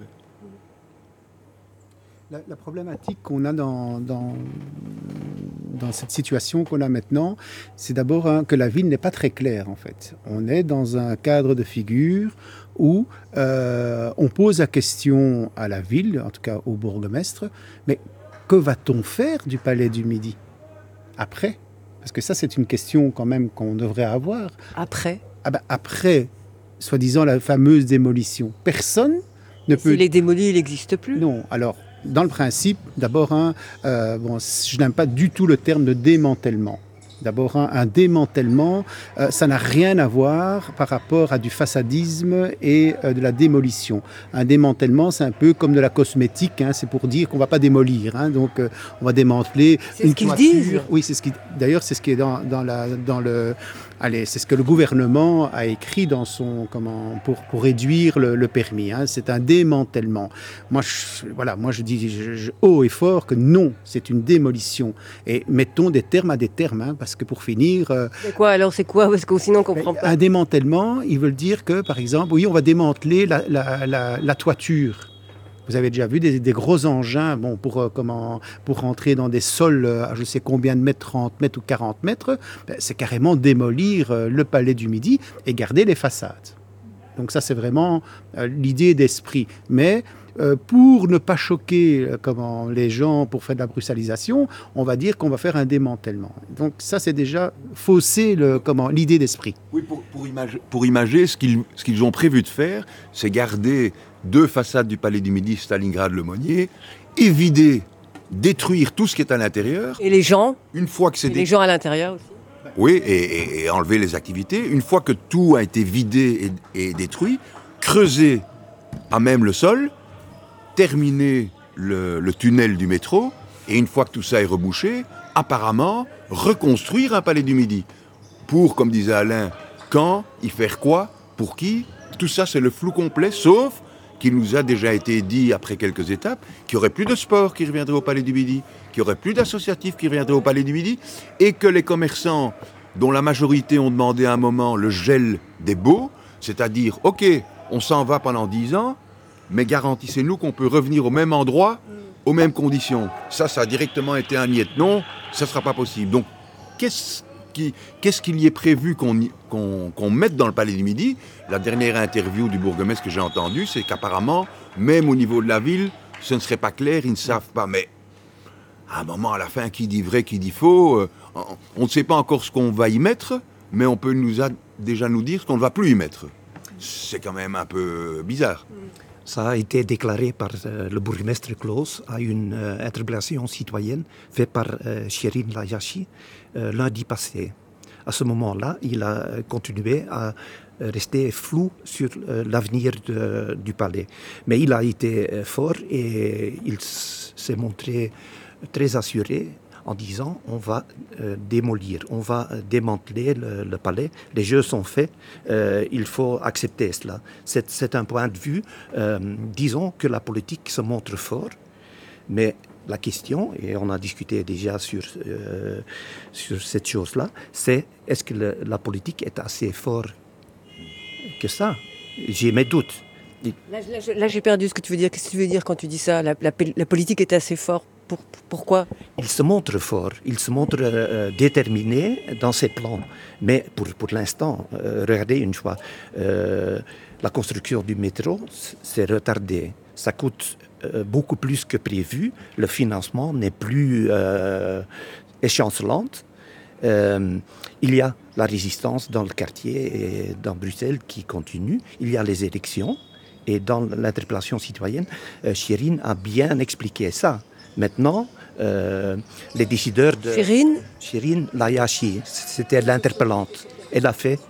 La problématique qu'on a dans cette situation qu'on a maintenant, c'est d'abord que la ville n'est pas très claire en fait. On est dans un cadre de figure où on pose la question à la ville, en tout cas au bourgmestre, mais que va-t-on faire du Palais du Midi après ? Parce que ça, c'est une question quand même qu'on devrait avoir. Après ? Après, soi-disant, la fameuse démolition. Personne ne peut... S'il est démoli, il n'existe plus ? Non, alors... Dans le principe, d'abord, je n'aime pas du tout le terme de démantèlement. D'abord, un démantèlement, ça n'a rien à voir par rapport à du façadisme et de la démolition. Un démantèlement, c'est un peu comme de la cosmétique, c'est pour dire qu'on ne va pas démolir. Donc, on va démanteler une toiture. C'est ce qu'ils disent. Oui, d'ailleurs, c'est ce qui est dans le... Allez, c'est ce que le gouvernement a écrit dans pour réduire le permis. C'est un démantèlement. Moi, je dis haut et fort que non, c'est une démolition. Et mettons des termes à des termes, parce que pour finir... C'est quoi alors ? C'est quoi ? Parce que sinon, on ne comprend pas. Un démantèlement, ils veulent dire que, par exemple, oui, on va démanteler la toiture. Vous avez déjà vu des gros engins pour rentrer dans des sols à je sais combien de mètres, 30 mètres ou 40 mètres, c'est carrément démolir le Palais du Midi et garder les façades. Donc ça, c'est vraiment l'idée d'esprit. Mais pour ne pas choquer les gens pour faire de la brutalisation, on va dire qu'on va faire un démantèlement. Donc ça, c'est déjà fausser l'idée d'esprit. Oui, pour imager, ce qu'ils ont prévu de faire, c'est garder 2 façades du Palais du Midi, Stalingrad-Lemonnier, et vider, détruire tout ce qui est à l'intérieur. Et les gens ? Une fois que c'est les gens à l'intérieur aussi ? Oui, et enlever les activités. Une fois que tout a été vidé et détruit, creuser à même le sol, terminer le tunnel du métro, et une fois que tout ça est rebouché, apparemment, reconstruire un Palais du Midi. Pour, comme disait Alain, quand, y faire quoi, pour qui, tout ça c'est le flou complet, sauf qu'il nous a déjà été dit, après quelques étapes, qu'il n'y aurait plus de sport qui reviendrait au Palais du Midi, qu'il n'y aurait plus d'associatifs qui reviendraient au Palais du Midi, et que les commerçants, dont la majorité ont demandé à un moment le gel des baux, c'est-à-dire, ok, on s'en va pendant 10 ans, mais garantissez-nous qu'on peut revenir au même endroit, aux mêmes conditions. Ça a directement été un niet. Non, ça ne sera pas possible. Donc, qu'est-ce qu'il y est prévu qu'on mette dans le Palais du Midi ? La dernière interview du bourgmestre que j'ai entendue, c'est qu'apparemment, même au niveau de la ville, ce ne serait pas clair, ils ne savent pas. Mais à un moment, à la fin, qui dit vrai, qui dit faux, on ne sait pas encore ce qu'on va y mettre, mais on peut déjà nous dire ce qu'on ne va plus y mettre. C'est quand même un peu bizarre. Ça a été déclaré par le bourgmestre Claus à une interpellation citoyenne faite par Shirin Layashi lundi passé. À ce moment-là, il a continué à rester flou sur l'avenir du palais. Mais il a été fort et il s'est montré très assuré en disant on va démolir, on va démanteler le palais. Les jeux sont faits, il faut accepter cela. C'est un point de vue. Disons que la politique se montre fort, mais la question, et on a discuté déjà sur cette chose-là, c'est est-ce que la politique est assez forte que ça ? J'ai mes doutes. Là, j'ai perdu ce que tu veux dire. Qu'est-ce que tu veux dire quand tu dis ça ? La politique est assez forte Pourquoi? Il se montre fort, il se montre déterminé dans ses plans. Mais pour l'instant, regardez une fois, la construction du métro s'est retardée. Ça coûte beaucoup plus que prévu. Le financement n'est plus échancelante. Il y a la résistance dans le quartier et dans Bruxelles qui continue. Il y a les élections. Et dans l'interpellation citoyenne, Shirin a bien expliqué ça. Maintenant, les décideurs de... Shirin Layashi, c'était l'interpellante. Elle a fait...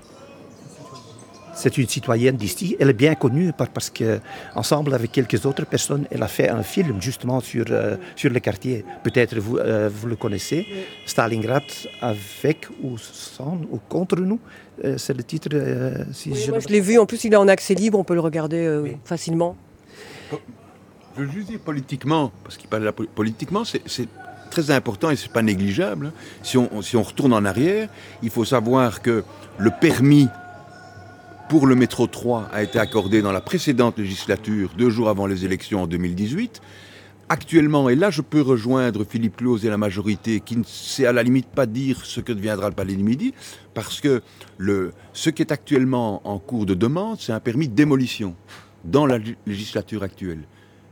C'est une citoyenne d'ici. Elle est bien connue parce qu'ensemble avec quelques autres personnes, elle a fait un film justement sur le quartier. Peut-être vous le connaissez. Stalingrad avec ou sans ou contre nous. C'est le titre. Moi, je l'ai vu. En plus, il est en accès libre. On peut le regarder facilement. Je veux juste dire politiquement, parce qu'il parle de politiquement, c'est très important et c'est pas négligeable. Si on retourne en arrière, il faut savoir que le permis pour le métro 3 a été accordé dans la précédente législature, 2 jours avant les élections en 2018. Actuellement, et là je peux rejoindre Philippe Claus et la majorité qui ne sait à la limite pas dire ce que deviendra le Palais du Midi, parce que ce qui est actuellement en cours de demande, c'est un permis de démolition dans la législature actuelle.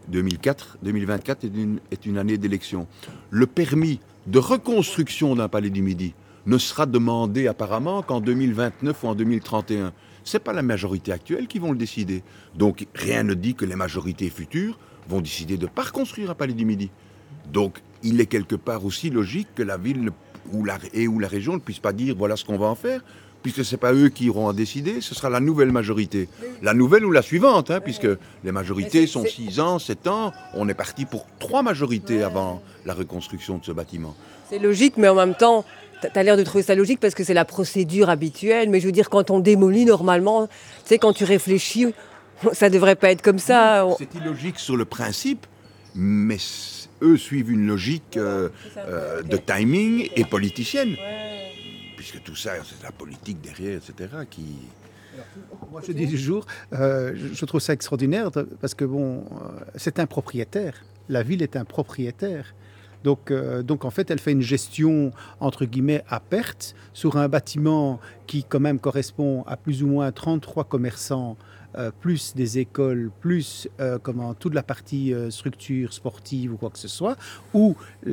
2024 est une année d'élection. Le permis de reconstruction d'un Palais du Midi ne sera demandé apparemment qu'en 2029 ou en 2031. Ce n'est pas la majorité actuelle qui vont le décider. Donc rien ne dit que les majorités futures vont décider de ne pas reconstruire un Palais du Midi. Donc il est quelque part aussi logique que la ville ou la région ne puisse pas dire voilà ce qu'on va en faire, puisque ce n'est pas eux qui iront en décider, ce sera la nouvelle majorité. La nouvelle ou la suivante, puisque les majorités sont 6 ans, 7 ans. On est parti pour 3 majorités avant la reconstruction de ce bâtiment. C'est logique, mais en même temps, tu as l'air de trouver ça logique parce que c'est la procédure habituelle. Mais je veux dire, quand on démolit normalement, tu sais, quand tu réfléchis, ça ne devrait pas être comme ça. C'est illogique sur le principe, mais eux suivent une logique de timing et politicienne. Puisque tout ça, c'est la politique derrière, etc. qui... Moi, je dis toujours, je trouve ça extraordinaire parce que c'est un propriétaire. La ville est un propriétaire. Donc, en fait, elle fait une gestion, entre guillemets, à perte sur un bâtiment qui, quand même, correspond à plus ou moins 33 commerçants, plus des écoles, plus toute la partie structure sportive ou quoi que ce soit, ou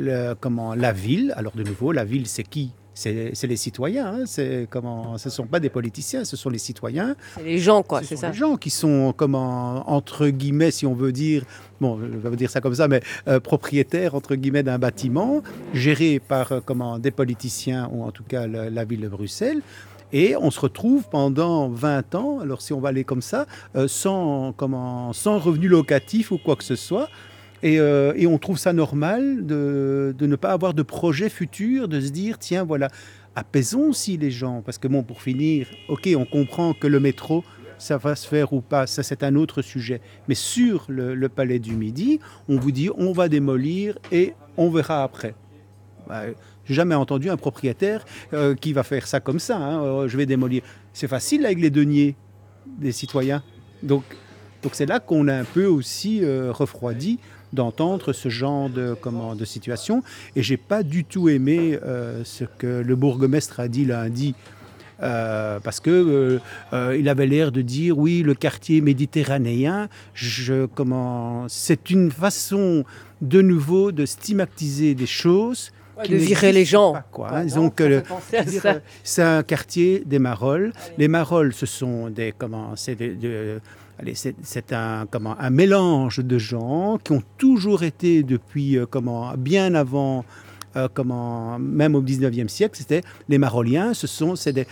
la ville. Alors, de nouveau, la ville, c'est qui ? C'est les citoyens, ce ne sont pas des politiciens, ce sont les citoyens. C'est les gens, quoi, c'est ça. Ce sont les gens qui sont, entre guillemets, si on veut dire, bon, je vais vous dire ça comme ça, mais propriétaires, entre guillemets, d'un bâtiment, géré par, des politiciens, ou en tout cas la ville de Bruxelles. Et on se retrouve pendant 20 ans, alors si on va aller comme ça, sans revenu locatif ou quoi que ce soit. Et on trouve ça normal de ne pas avoir de projet futur, de se dire, tiens, voilà, apaisons aussi les gens. Parce que pour finir, ok, on comprend que le métro, ça va se faire ou pas, ça c'est un autre sujet. Mais sur le Palais du Midi, on vous dit, on va démolir et on verra après. J'ai jamais entendu un propriétaire qui va faire ça comme ça. Je vais démolir. C'est facile avec les deniers des citoyens. Donc c'est là qu'on a un peu aussi refroidi d'entendre ce genre de situation. Et j'ai pas du tout aimé ce que le bourgmestre a dit lundi. Parce que il avait l'air de dire oui, le quartier méditerranéen, c'est une façon de nouveau de stigmatiser des choses. De virer les gens. Disons que c'est un quartier des Marolles. Les Marolles, ce sont c'est un mélange de gens qui ont toujours été depuis bien avant, même au 19e siècle, c'était les Maroliens. Des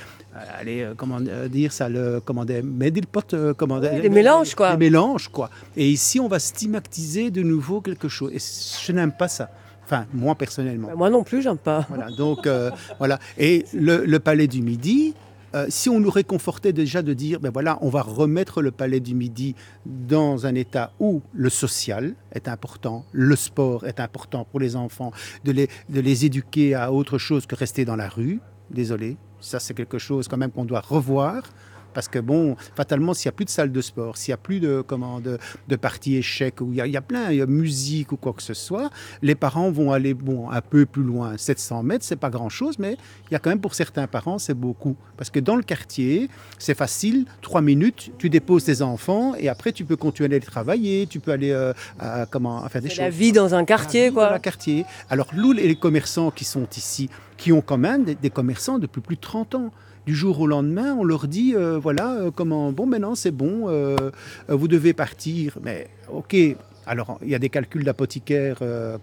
mélanges, quoi. Des mélanges, quoi. Et ici, on va stigmatiser de nouveau quelque chose. Et je n'aime pas ça. Enfin, moi personnellement. Moi non plus, j'aime pas. Voilà, donc voilà. Et le Palais du Midi, si on nous réconfortait déjà de dire, on va remettre le Palais du Midi dans un état où le social est important, le sport est important pour les enfants, de les éduquer à autre chose que rester dans la rue. Désolé, ça c'est quelque chose quand même qu'on doit revoir. Parce que bon, fatalement, s'il n'y a plus de salle de sport, s'il n'y a plus de parties échecs, où il y a plein, il y a musique ou quoi que ce soit, les parents vont aller un peu plus loin. 700 mètres, c'est pas grand-chose, mais il y a quand même pour certains parents, c'est beaucoup. Parce que dans le quartier, c'est facile, 3 minutes, tu déposes tes enfants et après tu peux continuer à aller travailler, tu peux aller à faire des choses. La vie dans un quartier, quoi. Dans un quartier. Alors, nous, les commerçants qui sont ici, qui ont quand même des commerçants depuis plus de 30 ans. Du jour au lendemain, on leur dit, maintenant c'est bon, vous devez partir. Mais ok, alors il y a des calculs d'apothicaire,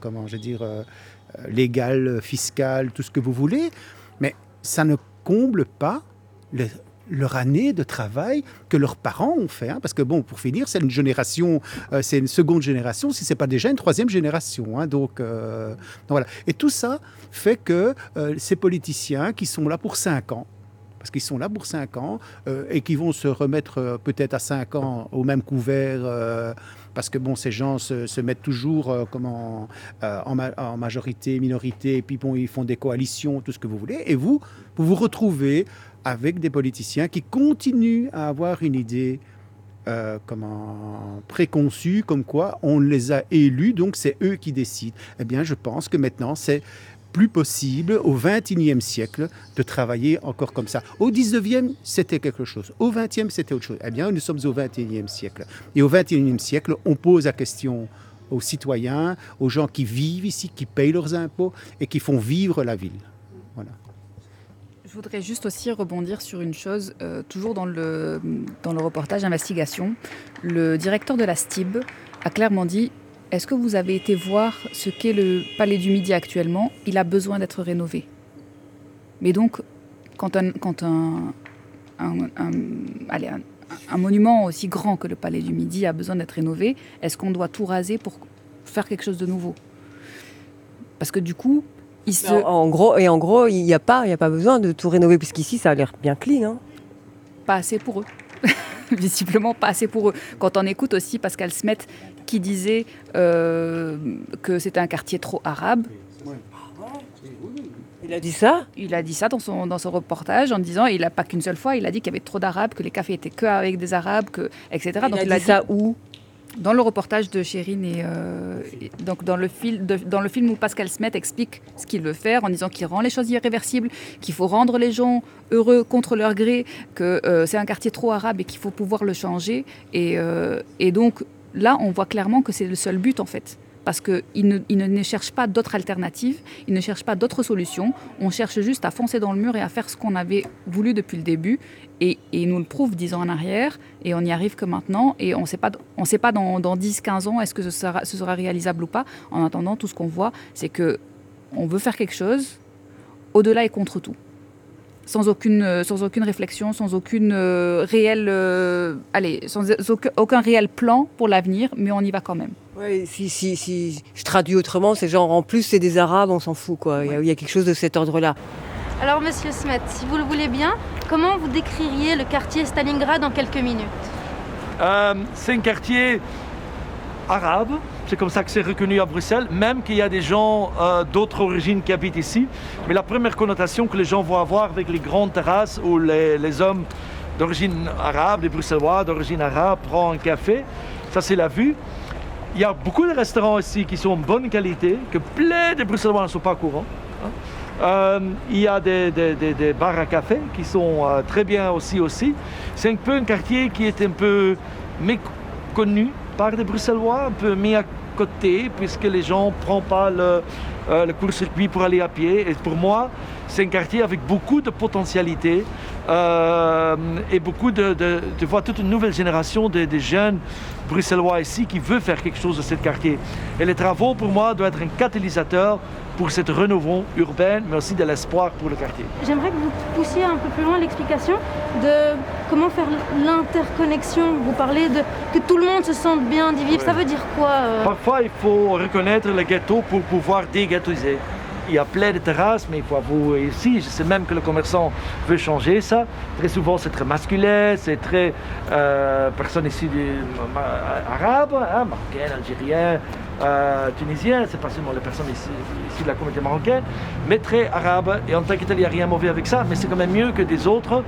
légal, fiscal, tout ce que vous voulez, mais ça ne comble pas leur année de travail que leurs parents ont fait. Parce que bon, pour finir, c'est une génération, c'est une seconde génération, si ce n'est pas déjà une troisième génération. Donc voilà. Et tout ça fait que ces politiciens qui sont là pour 5 ans, parce qu'ils sont là pour 5 ans et qui vont se remettre peut-être à 5 ans au même couvert parce que bon, ces gens se mettent toujours en majorité, minorité, et puis bon, ils font des coalitions, tout ce que vous voulez. Et vous vous retrouvez avec des politiciens qui continuent à avoir une idée préconçue, comme quoi on les a élus, donc c'est eux qui décident. Eh bien, je pense que maintenant, c'est plus possible au XXIe siècle de travailler encore comme ça. Au XIXe, c'était quelque chose. Au XXe, c'était autre chose. Eh bien, nous sommes au XXIe siècle. Et au XXIe siècle, on pose la question aux citoyens, aux gens qui vivent ici, qui payent leurs impôts et qui font vivre la ville. Voilà. Je voudrais juste aussi rebondir sur une chose, toujours dans le reportage Investigation. Le directeur de la STIB a clairement dit: est-ce que vous avez été voir ce qu'est le Palais du Midi actuellement ? Il a besoin d'être rénové. Mais donc, quand un monument aussi grand que le Palais du Midi a besoin d'être rénové, est-ce qu'on doit tout raser pour faire quelque chose de nouveau ? Parce que du coup, En gros, il n'y a pas besoin de tout rénover, puisqu'ici, ça a l'air bien clean. Hein. Pas assez pour eux. Visiblement pas assez pour eux. Quand on écoute aussi Pascal Smet qui disait que c'était un quartier trop arabe. Il a dit ça ? Il a dit ça dans son reportage en disant, il n'a pas qu'une seule fois, il a dit qu'il y avait trop d'arabes, que les cafés étaient que avec des arabes, etc. Donc il a dit ça où ? Dans le reportage de Chérine et donc dans le film où Pascal Smet explique ce qu'il veut faire en disant qu'il rend les choses irréversibles, qu'il faut rendre les gens heureux contre leur gré, que c'est un quartier trop arabe et qu'il faut pouvoir le changer. Et donc là, on voit clairement que c'est le seul but en fait. Parce qu'il ne cherche pas d'autres alternatives, il ne cherche pas d'autres solutions. On cherche juste à foncer dans le mur et à faire ce qu'on avait voulu depuis le début. Et il nous le prouve 10 ans en arrière, et on n'y arrive que maintenant. Et on ne sait pas dans 10-15 ans, est-ce que ce sera réalisable ou pas. En attendant, tout ce qu'on voit, c'est qu'on veut faire quelque chose, au-delà et contre tout. Sans aucune réflexion, sans aucune aucun réel plan pour l'avenir, mais on y va quand même. Ouais, si je traduis autrement, c'est genre en plus c'est des Arabes, on s'en fout quoi. Il y a quelque chose de cet ordre-là. Alors Monsieur Smet, si vous le voulez bien, comment vous décririez le quartier Stalingrad en quelques minutes ? C'est un quartier arabe. C'est comme ça que c'est reconnu à Bruxelles, même qu'il y a des gens d'autres origines qui habitent ici. Mais la première connotation que les gens vont avoir avec les grandes terrasses où les hommes d'origine arabe, les Bruxellois d'origine arabe prennent un café, ça c'est la vue. Il y a beaucoup de restaurants ici qui sont de bonne qualité, que plein de Bruxellois ne sont pas au courant. Il y a des bars à café qui sont très bien aussi. C'est un peu un quartier qui est un peu méconnu par des Bruxellois, un peu mis à côté, puisque les gens ne prennent pas le court-circuit pour aller à pied. Et pour moi, c'est un quartier avec beaucoup de potentialité et beaucoup de voir toute une nouvelle génération de jeunes Bruxellois ici qui veulent faire quelque chose de ce quartier. Et les travaux, pour moi, doivent être un catalyseur pour cette renouveau urbaine, mais aussi de l'espoir pour le quartier. J'aimerais que vous poussiez un peu plus loin l'explication de comment faire l'interconnexion. Vous parlez de que tout le monde se sente bien d'y vivre. Ouais. Ça veut dire quoi Parfois, il faut reconnaître le ghetto pour pouvoir déghettoiser. Il y a plein de terrasses, mais il faut avouer ici, je sais même que le commerçant veut changer ça. Très souvent, c'est très masculin, c'est très personnes ici arabes, marocaines, algériens, tunisiens, c'est pas seulement les personnes ici de la communauté marocaine, mais très arabes. Et en tant que tel, il n'y a rien de mauvais avec ça, mais c'est quand même mieux que des autres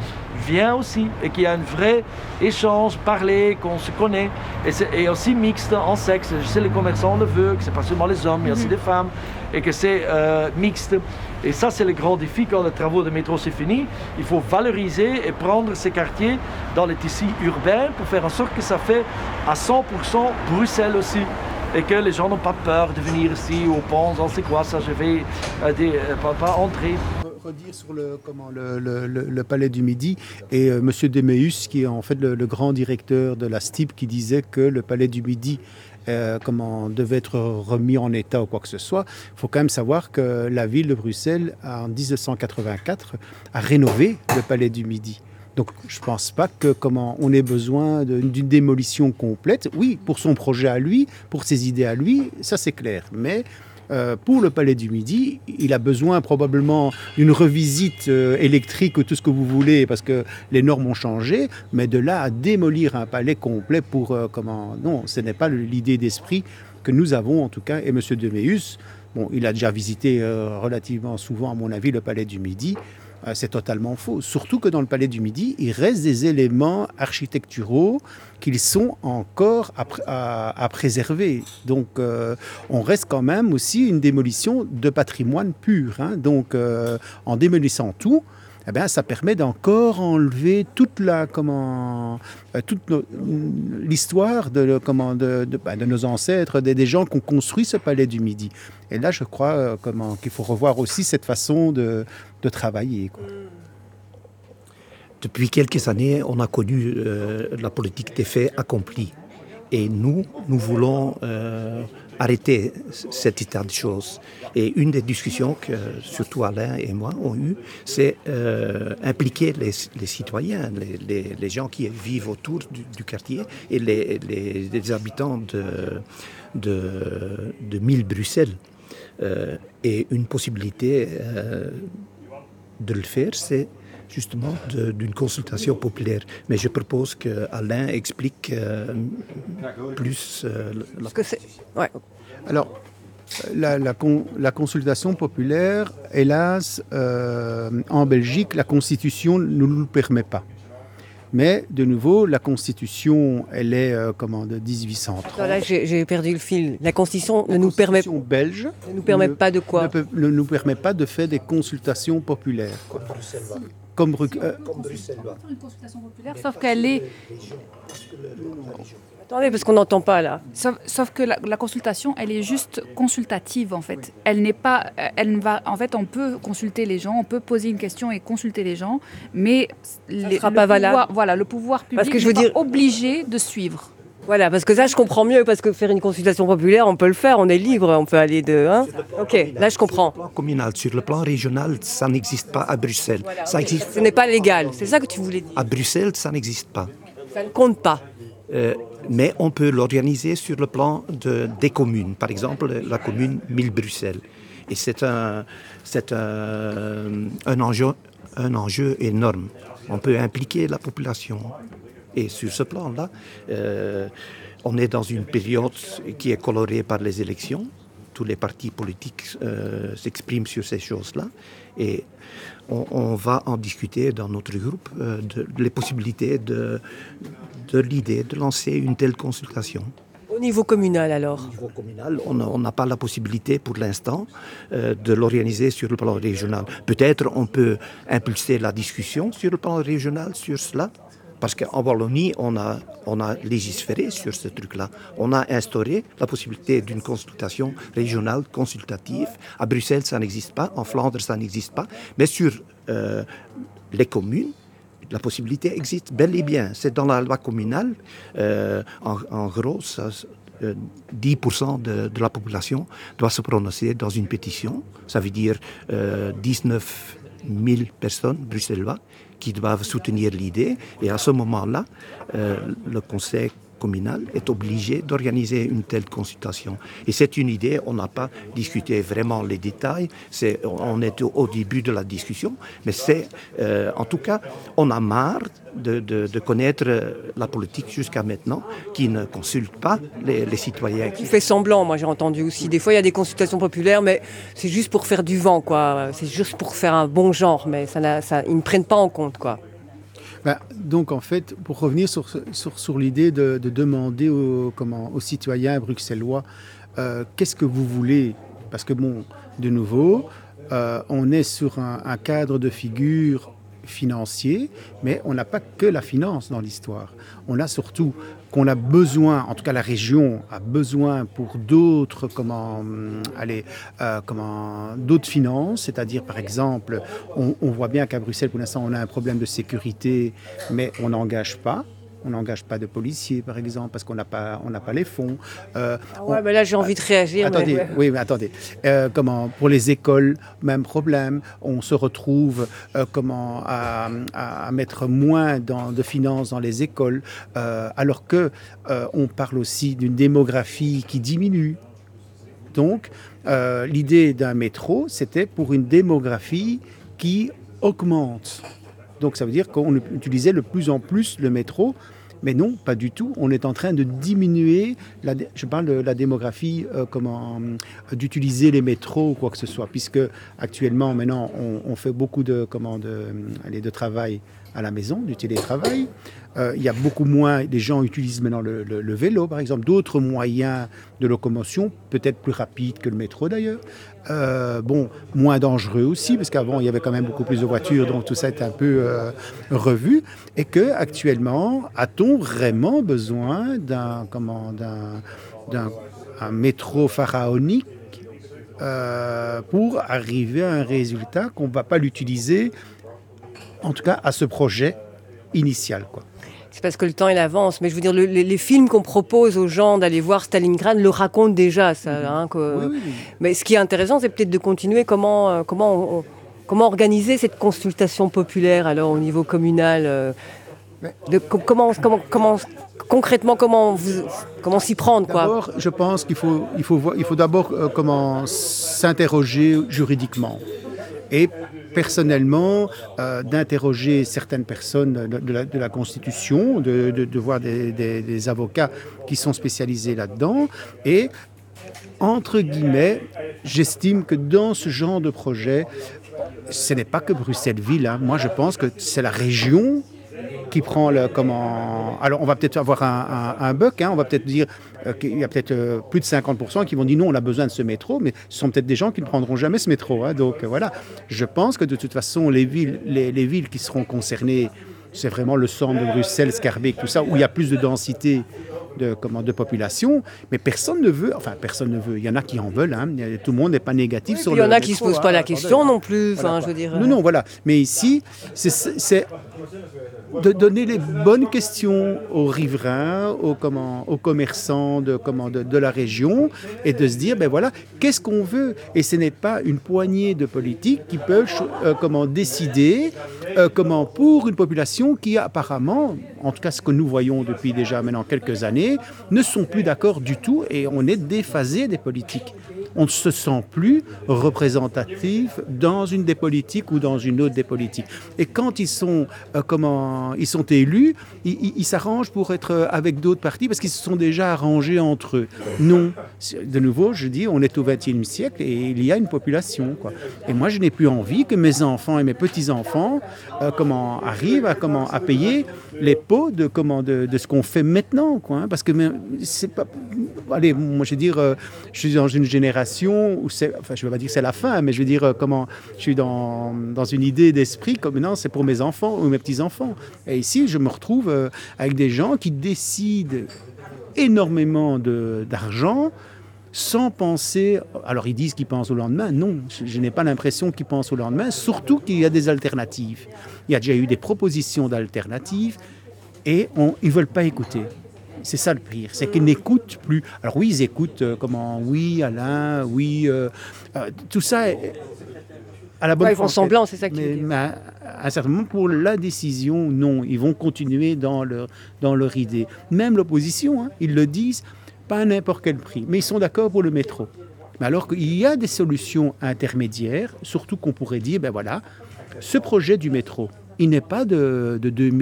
vient aussi et qu'il y a un vrai échange, parler, qu'on se connaît et aussi mixte en sexe. Je sais, les commerçants le veulent, que c'est pas seulement les hommes, mais aussi des femmes et que c'est mixte. Et ça, c'est le grand défi quand les travaux de métro c'est fini. Il faut valoriser et prendre ces quartiers dans les tissus urbains pour faire en sorte que ça fait à 100% Bruxelles aussi. Et que les gens n'ont pas peur de venir ici ou pensent, oh, c'est quoi ça, je vais pas entrer. Redire sur le Palais du Midi et Monsieur Deméus, qui est en fait le grand directeur de la STIB, qui disait que le Palais du Midi devait être remis en état ou quoi que ce soit. Il faut quand même savoir que la ville de Bruxelles, en 1984, a rénové le Palais du Midi. Donc je ne pense pas qu'on ait besoin d'une démolition complète. Oui, pour son projet à lui, pour ses idées à lui, ça c'est clair. Mais pour le Palais du Midi, il a besoin probablement d'une revisite électrique ou tout ce que vous voulez, parce que les normes ont changé. Mais de là à démolir un palais complet non, ce n'est pas l'idée d'esprit que nous avons en tout cas. Et M. Deméus, bon, il a déjà visité relativement souvent, à mon avis, le Palais du Midi. C'est totalement faux. Surtout que dans le Palais du Midi, il reste des éléments architecturaux qui sont encore à préserver. Donc, on reste quand même aussi une démolition de patrimoine pur. Hein. Donc, en démolissant tout, eh bien, ça permet d'encore enlever toute l'histoire de nos ancêtres, des gens qui ont construit ce Palais du Midi. Et là, je crois qu'il faut revoir aussi cette façon de travailler, quoi. Depuis quelques années, on a connu la politique des faits accomplis. Et nous voulons arrêter cet état de choses. Et une des discussions que surtout Alain et moi avons eues, c'est impliquer les citoyens, les gens qui vivent autour du quartier et les habitants de 1000 Bruxelles. Et une possibilité de le faire, c'est justement d'une consultation populaire. Mais je propose qu'Alain explique plus la processus. Ouais. Alors, la consultation populaire, hélas, en Belgique, la Constitution ne nous le permet pas. Mais, de nouveau, la Constitution, elle est de 1830. Là, j'ai perdu le fil. La Constitution ne nous permet... La Constitution belge ne nous permet pas de quoi? Ne nous permet pas de faire des consultations populaires. Quoi. Comme Bruxelles. Une consultation populaire, sauf qu'elle est... Attendez, parce qu'on n'entend pas, là. Sauf que la consultation, elle est juste consultative, en fait. Oui. En fait, on peut consulter les gens, on peut poser une question et consulter les gens, mais le pouvoir public n'est pas obligé de suivre. Voilà, parce que ça, je comprends mieux, parce que faire une consultation populaire, on peut le faire, on est libre, on peut aller de... Hein. Ok, là, je comprends. Sur le plan communal, sur le plan régional, ça n'existe pas à Bruxelles. Voilà, ça existe... Ce n'est pas légal, c'est ça que tu voulais dire. À Bruxelles, ça n'existe pas. Ça ne compte pas. Mais on peut l'organiser sur le plan des communes. Par exemple, la commune 1000 Bruxelles. Et c'est un enjeu énorme. On peut impliquer la population. Et sur ce plan-là, on est dans une période qui est colorée par les élections. Tous les partis politiques s'expriment sur ces choses-là. Et on va en discuter dans notre groupe les possibilités de l'idée de lancer une telle consultation. Au niveau communal, alors? Au niveau communal, on n'a pas la possibilité pour l'instant de l'organiser sur le plan régional. Peut-être on peut impulser la discussion sur le plan régional sur cela. Parce qu'en Wallonie, on a légiféré sur ce truc-là. On a instauré la possibilité d'une consultation régionale consultative. À Bruxelles, ça n'existe pas. En Flandre, ça n'existe pas. Mais sur les communes, la possibilité existe bel et bien. C'est dans la loi communale. En gros, 10% de la population doit se prononcer dans une pétition. Ça veut dire 19 000 personnes bruxellois qui doivent soutenir l'idée. Et à ce moment-là, le conseil communal est obligé d'organiser une telle consultation. Et c'est une idée, on n'a pas discuté vraiment les détails, on est au début de la discussion, mais en tout cas, on a marre de connaître la politique jusqu'à maintenant, qui ne consulte pas les citoyens. Qui fait semblant, moi j'ai entendu aussi. Des fois, il y a des consultations populaires, mais c'est juste pour faire du vent, quoi. C'est juste pour faire un bon genre, mais ils ne prennent pas en compte, quoi. Donc en fait, pour revenir sur l'idée de demander aux citoyens bruxellois qu'est-ce que vous voulez, parce que bon, de nouveau, on est sur un cadre de figure financier, mais on n'a pas que la finance dans l'histoire. On a surtout qu'on a besoin, en tout cas la région a besoin pour d'autres d'autres finances, c'est-à-dire par exemple, on voit bien qu'à Bruxelles pour l'instant on a un problème de sécurité, mais on n'engage pas. On n'engage pas de policiers, par exemple, parce qu'on n'a pas les fonds. Mais là, j'ai envie de réagir. Attendez, mais attendez. Pour les écoles, même problème. On se retrouve à mettre moins de finances dans les écoles, alors que on parle aussi d'une démographie qui diminue. Donc, l'idée d'un métro, c'était pour une démographie qui augmente. Donc ça veut dire qu'on utilisait de plus en plus le métro, mais non, pas du tout. On est en train de diminuer, je parle de la démographie, d'utiliser les métros ou quoi que ce soit, puisque actuellement, maintenant, on fait beaucoup de travail à la maison, du télétravail. Il y a beaucoup moins, les gens utilisent maintenant le vélo, par exemple, d'autres moyens de locomotion, peut-être plus rapides que le métro d'ailleurs. Moins dangereux aussi, parce qu'avant, il y avait quand même beaucoup plus de voitures, donc tout ça est un peu revu. Et qu'actuellement, a-t-on vraiment besoin d'un métro pharaonique pour arriver à un résultat qu'on ne va pas l'utiliser, en tout cas à ce projet initial, quoi. C'est parce que le temps il avance, mais je veux dire les films qu'on propose aux gens d'aller voir Stalingrad le racontent déjà ça. Oui. Mais ce qui est intéressant, c'est peut-être de continuer comment organiser cette consultation populaire alors au niveau communal. Concrètement comment s'y prendre, quoi. D'abord, je pense qu'il faut d'abord s'interroger juridiquement. Et personnellement, d'interroger certaines personnes de la Constitution, de voir des avocats qui sont spécialisés là-dedans. Et, entre guillemets, j'estime que dans ce genre de projet, ce n'est pas que Bruxelles-Ville. Moi, je pense que c'est la région qui prend Alors, on va peut-être avoir un bug, on va peut-être dire qu'il y a peut-être plus de 50% qui vont dire non, on a besoin de ce métro, mais ce sont peut-être des gens qui ne prendront jamais ce métro. Donc voilà, je pense que de toute façon, les villes qui seront concernées, c'est vraiment le centre de Bruxelles, Schaerbeek, tout ça, où il y a plus de densité de population, mais personne ne veut, il y en a qui en veulent, tout le monde n'est pas négatif sur le métro. Il y en a qui ne se posent pas la question non plus, je veux dire. Non, voilà, mais ici, c'est de donner les bonnes questions aux riverains, aux commerçants de la région, et de se dire, qu'est-ce qu'on veut? Et ce n'est pas une poignée de politiques qui peuvent décider pour une population qui apparemment, en tout cas ce que nous voyons depuis déjà maintenant quelques années, ne sont plus d'accord du tout, et on est déphasé des politiques. On ne se sent plus représentatif dans une des politiques ou dans une autre des politiques. Et quand ils sont élus, ils s'arrangent pour être avec d'autres partis parce qu'ils se sont déjà arrangés entre eux. Non, de nouveau, je dis, on est au XXe siècle et il y a une population, quoi. Et moi, je n'ai plus envie que mes enfants et mes petits-enfants arrivent à payer les pots de ce qu'on fait maintenant, quoi. Parce que c'est pas... Allez, moi, je veux dire, je suis dans une génération où je ne veux pas dire que c'est la fin, mais je veux dire, je suis dans une idée d'esprit comme non, c'est pour mes enfants ou mes petits-enfants. Et ici, je me retrouve avec des gens qui décident énormément d'argent sans penser... Alors, ils disent qu'ils pensent au lendemain. Non, je n'ai pas l'impression qu'ils pensent au lendemain, surtout qu'il y a des alternatives. Il y a déjà eu des propositions d'alternatives et ils ne veulent pas écouter. C'est ça le pire, c'est qu'ils n'écoutent plus. Alors oui, ils écoutent oui, Alain, oui, tout ça à la bonne ils font semblant, c'est ça qui est... Mais à un certain moment, pour la décision, non, ils vont continuer dans leur idée. Même l'opposition, ils le disent, pas à n'importe quel prix, mais ils sont d'accord pour le métro. Mais alors qu'il y a des solutions intermédiaires, surtout qu'on pourrait dire, ce projet du métro, il n'est pas de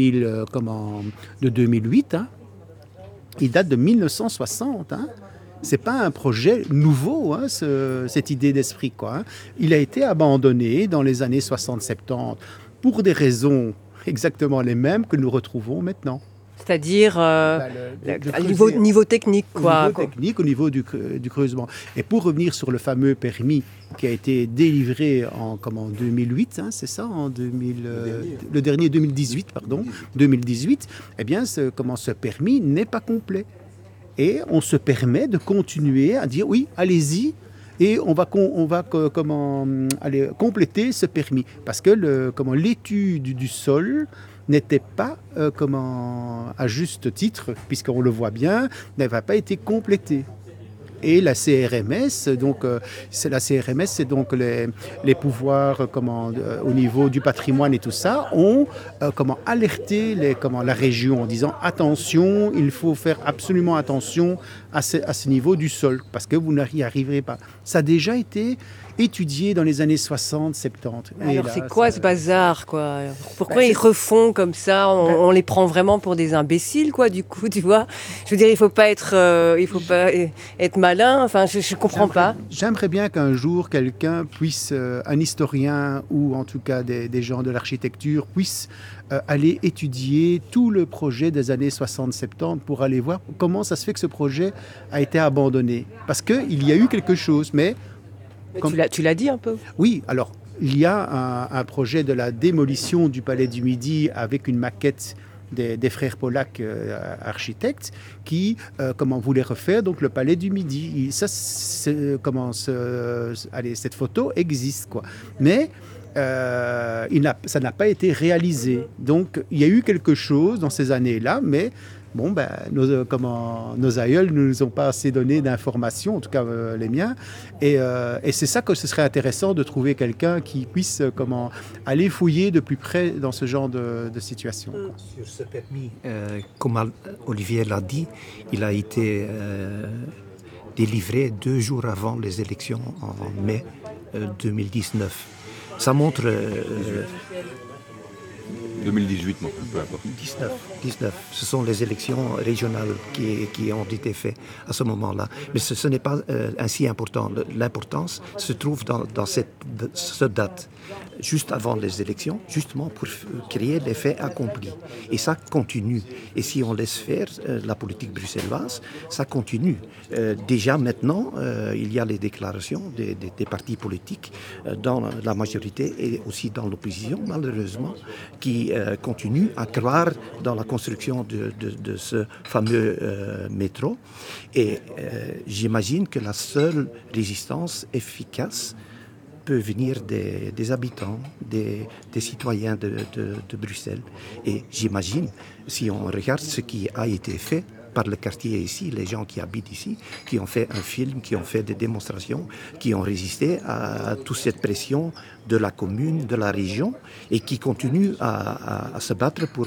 2008, il date de 1960. C'est pas un projet nouveau, cette idée d'esprit, quoi. Il a été abandonné dans les années 60-70 pour des raisons exactement les mêmes que nous retrouvons maintenant. C'est-à-dire niveau technique, quoi. Au niveau technique, au niveau du creusement. Et pour revenir sur le fameux permis qui a été délivré en 2008, c'est ça, le dernier 2018, pardon, 2018, eh bien, ce permis n'est pas complet. Et on se permet de continuer à dire oui, allez-y, et on va compléter ce permis. Parce que l'étude du sol n'était pas, à juste titre, puisqu'on le voit bien, n'avait pas été complétée. Et la CRMS, c'est donc les pouvoirs au niveau du patrimoine et tout ça, ont alerté la région en disant attention, il faut faire absolument attention à ce niveau du sol, parce que vous n'y arriverez pas. Ça a déjà été étudié dans les années 60, 70. Alors c'est quoi ce bazar, quoi? Pourquoi ils refont comme ça? On les prend vraiment pour des imbéciles, quoi, du coup, tu vois? Je veux dire, il faut pas être malin, enfin, je comprends pas. J'aimerais bien qu'un jour, quelqu'un puisse, un historien ou en tout cas des gens de l'architecture, puissent aller étudier tout le projet des années 60-70 pour aller voir comment ça se fait que ce projet a été abandonné. Parce qu'il y a eu quelque chose, mais tu l'as dit un peu. Oui, alors il y a un projet de la démolition du Palais du Midi avec une maquette des frères Pollack, architectes, qui voulaient refaire donc le Palais du Midi. Cette photo existe, quoi. Mais ça n'a pas été réalisé. Donc il y a eu quelque chose dans ces années-là, mais nos aïeuls ne nous ont pas assez donné d'informations, en tout cas les miens. Et c'est ça que ce serait intéressant de trouver quelqu'un qui puisse aller fouiller de plus près dans ce genre de situation. Sur ce permis, comme Olivier l'a dit, il a été délivré 2 jours avant les élections en mai 2019. Ça montre... 2018, peu importe. 19. Ce sont les élections régionales qui ont été faites à ce moment-là. Mais ce n'est pas ainsi important. L'importance se trouve dans cette date, juste avant les élections, justement pour créer l'effet accompli. Et ça continue. Et si on laisse faire la politique bruxelloise, ça continue. Déjà maintenant, il y a les déclarations des partis politiques dans la majorité et aussi dans l'opposition, malheureusement, qui continue à croire dans la construction de ce fameux métro. Et j'imagine que la seule résistance efficace peut venir des habitants, des citoyens de Bruxelles. Et j'imagine, si on regarde ce qui a été fait par le quartier ici, les gens qui habitent ici, qui ont fait un film, qui ont fait des démonstrations, qui ont résisté à toute cette pression de la commune, de la région, et qui continuent à se battre pour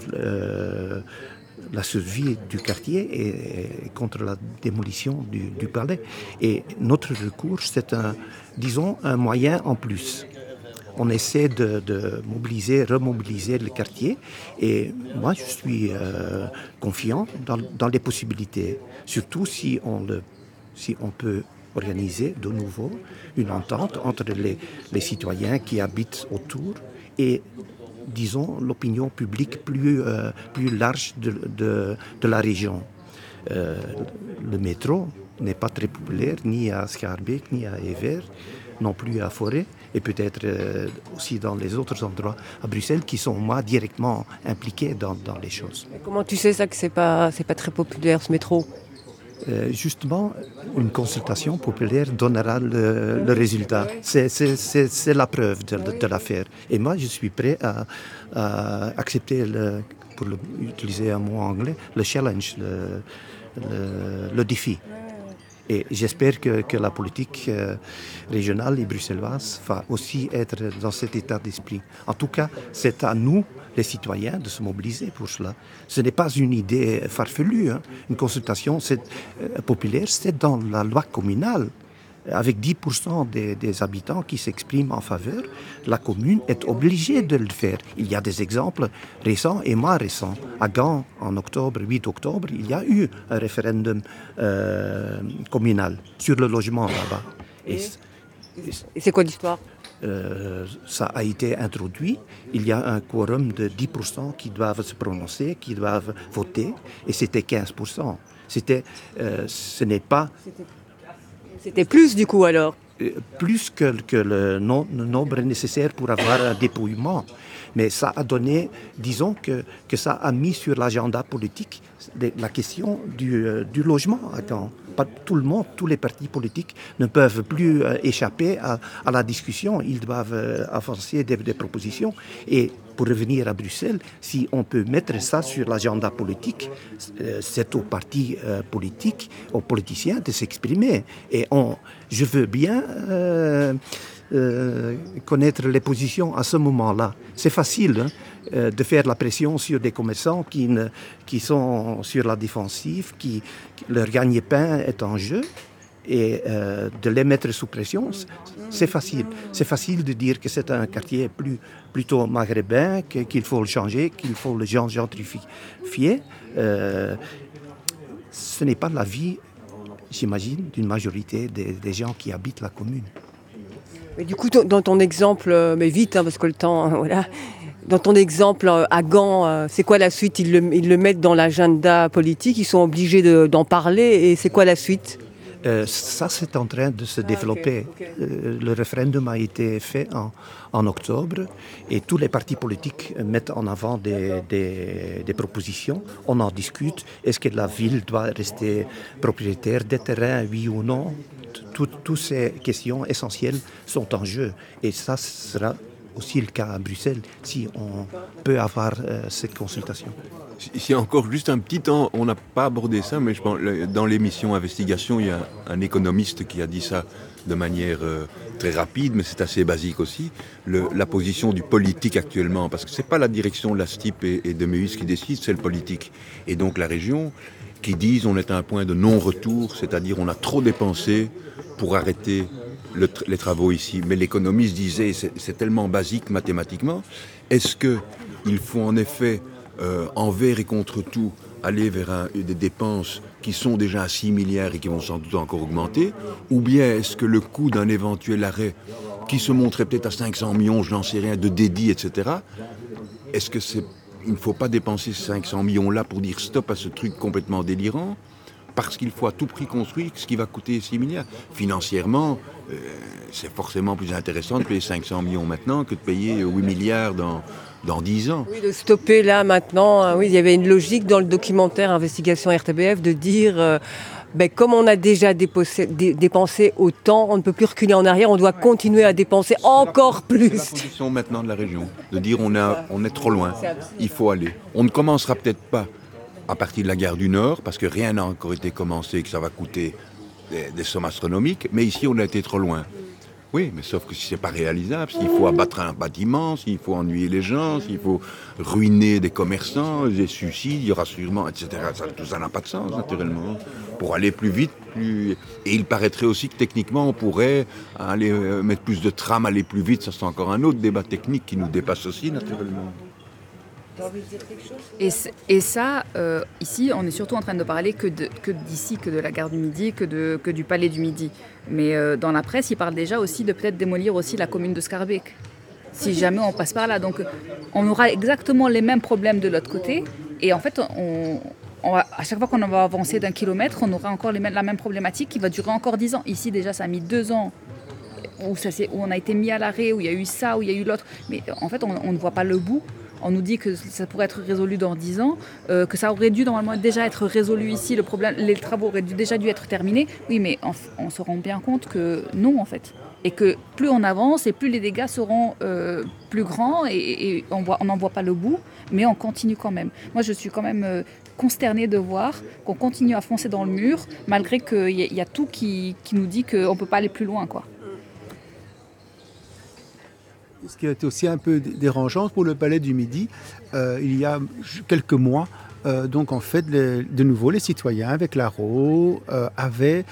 la survie du quartier et contre la démolition du palais. Et notre recours, c'est un moyen en plus. On essaie de remobiliser le quartier, et moi je suis confiant dans les possibilités, surtout si on peut organiser de nouveau une entente entre les citoyens qui habitent autour et, disons, l'opinion publique plus large de la région. Le métro n'est pas très populaire ni à Schaerbeek ni à Evere, non plus à Forêt, et peut-être aussi dans les autres endroits à Bruxelles qui sont moi directement impliqués dans les choses. Et comment tu sais ça que c'est pas très populaire ce métro? Justement, une consultation populaire donnera le résultat. C'est la preuve de l'affaire. Et moi, je suis prêt à accepter, pour utiliser un mot anglais, le challenge, le défi. Et j'espère que la politique régionale et bruxelloise va aussi être dans cet état d'esprit. En tout cas, c'est à nous, les citoyens, de se mobiliser pour cela. Ce n'est pas une idée farfelue. Une consultation populaire, c'est dans la loi communale. Avec 10% des habitants qui s'expriment en faveur, la commune est obligée de le faire. Il y a des exemples récents et moins récents. À Gand, en 8 octobre, il y a eu un référendum communal sur le logement là-bas. Et c'est quoi l'histoire? ça a été introduit, il y a un quorum de 10% qui doivent se prononcer, qui doivent voter, et c'était 15%. Ce n'est pas... C'était plus du coup alors? Plus que le nombre nécessaire pour avoir un dépouillement. Mais ça a donné, disons que ça a mis sur l'agenda politique la question du logement. Pas tout le monde, tous les partis politiques ne peuvent plus échapper à la discussion. Ils doivent avancer des propositions. Et pour revenir à Bruxelles, si on peut mettre ça sur l'agenda politique, c'est aux partis politiques, aux politiciens de s'exprimer. Et je veux bien connaître les positions à ce moment-là. C'est facile de faire la pression sur des commerçants qui sont sur la défensive, leur gagne-pain est en jeu, et de les mettre sous pression, c'est facile. C'est facile de dire que c'est un quartier plutôt maghrébin, qu'il faut le changer, qu'il faut le gentrifier. Ce n'est pas la vie, j'imagine, d'une majorité des gens qui habitent la commune. Mais du coup, dans ton exemple, mais vite, parce que le temps, voilà. Dans ton exemple à Gand, c'est quoi la suite? Ils le mettent dans l'agenda politique, ils sont obligés d'en parler, et c'est quoi la suite? Ça, c'est en train de se développer. Okay. Le référendum a été fait en octobre et tous les partis politiques mettent en avant des propositions. On en discute. Est-ce que la ville doit rester propriétaire des terrains, oui ou non? Toutes ces questions essentielles sont en jeu. Et ça sera aussi le cas à Bruxelles, si on peut avoir cette consultation. Ici encore juste un petit temps, on n'a pas abordé ça, mais je pense dans l'émission Investigation, il y a un économiste qui a dit ça de manière très rapide, mais c'est assez basique aussi, la position du politique actuellement, parce que c'est pas la direction de la STIP et de Meus qui décide, c'est le politique. Et donc la région qui disent on est à un point de non-retour, c'est-à-dire on a trop dépensé pour arrêter les travaux ici. Mais l'économiste disait, c'est tellement basique mathématiquement, est-ce qu'il faut en effet, envers et contre tout, aller vers des dépenses qui sont déjà à 6 milliards et qui vont sans doute encore augmenter, ou bien est-ce que le coût d'un éventuel arrêt, qui se montrait peut-être à 500 millions, je n'en sais rien, de dédits, etc., est-ce que il ne faut pas dépenser ces 500 millions-là pour dire stop à ce truc complètement délirant, parce qu'il faut à tout prix construire ce qui va coûter 6 milliards. Financièrement, c'est forcément plus intéressant de payer 500 millions maintenant que de payer 8 milliards dans 10 ans. Oui, de stopper là maintenant. Oui, il y avait une logique dans le documentaire Investigation RTBF de dire comme on a déjà dépensé autant, on ne peut plus reculer en arrière, on doit continuer à dépenser encore plus. C'est la position maintenant de la région, de dire on est trop loin, il faut aller. On ne commencera peut-être pas à partir de la gare du Nord, parce que rien n'a encore été commencé, que ça va coûter des sommes astronomiques, mais ici on a été trop loin. Oui, mais sauf que si c'est pas réalisable, s'il faut abattre un bâtiment, s'il faut ennuyer les gens, s'il faut ruiner des commerçants, des suicides, il y aura sûrement, etc. Tout ça n'a pas de sens, naturellement. Pour aller plus vite, Et il paraîtrait aussi que techniquement, on pourrait aller mettre plus de trams, aller plus vite. Ça, c'est encore un autre débat technique qui nous dépasse aussi, naturellement. Et ça, ici, on est surtout en train de parler que d'ici, que de la gare du Midi, que du palais du Midi. Mais dans la presse, ils parlent déjà aussi de peut-être démolir aussi la commune de Schaerbeek, si jamais on passe par là. Donc, on aura exactement les mêmes problèmes de l'autre côté. Et en fait, à chaque fois qu'on va avancer d'1 kilomètre, on aura encore la même problématique qui va durer encore 10 ans. Ici, déjà, ça a mis 2 ans. Où on a été mis à l'arrêt, où il y a eu ça, où il y a eu l'autre. Mais en fait, on ne voit pas le bout. On nous dit que ça pourrait être résolu dans 10 ans, que ça aurait dû normalement déjà être résolu ici, les travaux auraient déjà dû être terminés. Oui, mais on se rend bien compte que non, en fait. Et que plus on avance et plus les dégâts seront plus grands et on n'en voit pas le bout, mais on continue quand même. Moi, je suis quand même consternée de voir qu'on continue à foncer dans le mur, malgré qu'il y a tout qui nous dit qu'on ne peut pas aller plus loin, quoi. Ce qui a été aussi un peu dérangeant pour le Palais du Midi, il y a quelques mois, donc en fait, de nouveau, les citoyens avec l'ARO avaient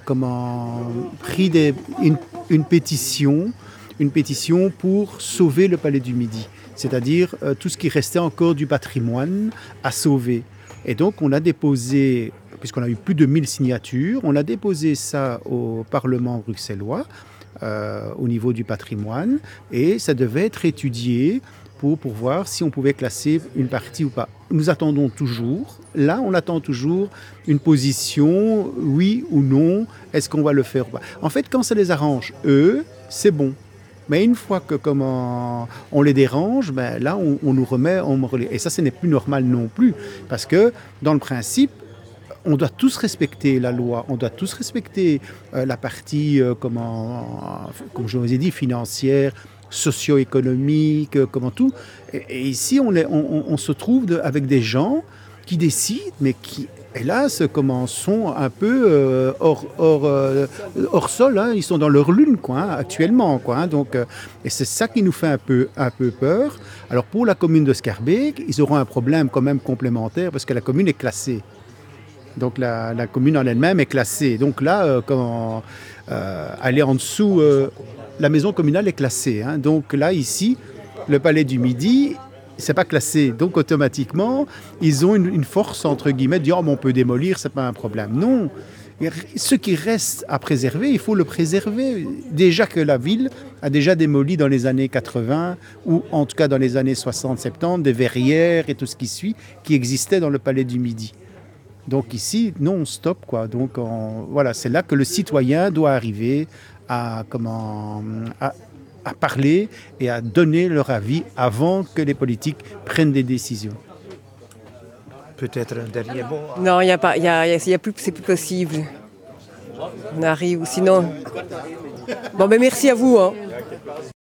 pris une pétition pour sauver le Palais du Midi, c'est-à-dire tout ce qui restait encore du patrimoine à sauver. Et donc on a déposé, puisqu'on a eu plus de 1000 signatures, on a déposé ça au Parlement bruxellois. au niveau du patrimoine et ça devait être étudié pour voir si on pouvait classer une partie ou pas. Nous attendons toujours, là on attend toujours une position, oui ou non, est-ce qu'on va le faire ou pas. En fait, quand ça les arrange, eux, c'est bon. Mais une fois que on les dérange, ben là on nous remet, et ça ce n'est plus normal non plus, parce que dans le principe, on doit tous respecter la loi, on doit tous respecter la partie, comme je vous ai dit, financière, socio-économique, comment tout. Et ici, on se trouve avec des gens qui décident, mais qui, hélas, sont un peu hors sol. Hein. Ils sont dans leur lune, actuellement. Donc, et c'est ça qui nous fait un peu peur. Alors, pour la commune de Schaerbeek, ils auront un problème quand même complémentaire parce que la commune est classée. Donc, la commune en elle-même est classée. Donc là, aller en dessous... la maison communale est classée. Hein. Donc là, ici, le palais du Midi, c'est pas classé. Donc automatiquement, ils ont une force, entre guillemets, de dire on peut démolir, c'est pas un problème. Non. Ce qui reste à préserver, il faut le préserver. Déjà que la ville a déjà démoli dans les années 80, ou en tout cas dans les années 60-70, des verrières et tout ce qui suit, qui existaient dans le palais du Midi. Donc ici, non, stop, quoi. Donc voilà, c'est là que le citoyen doit arriver à parler et à donner leur avis avant que les politiques prennent des décisions. Peut-être un dernier mot. Non, il y a pas, plus, c'est plus possible. On arrive, sinon. Bon, ben merci à vous. Hein.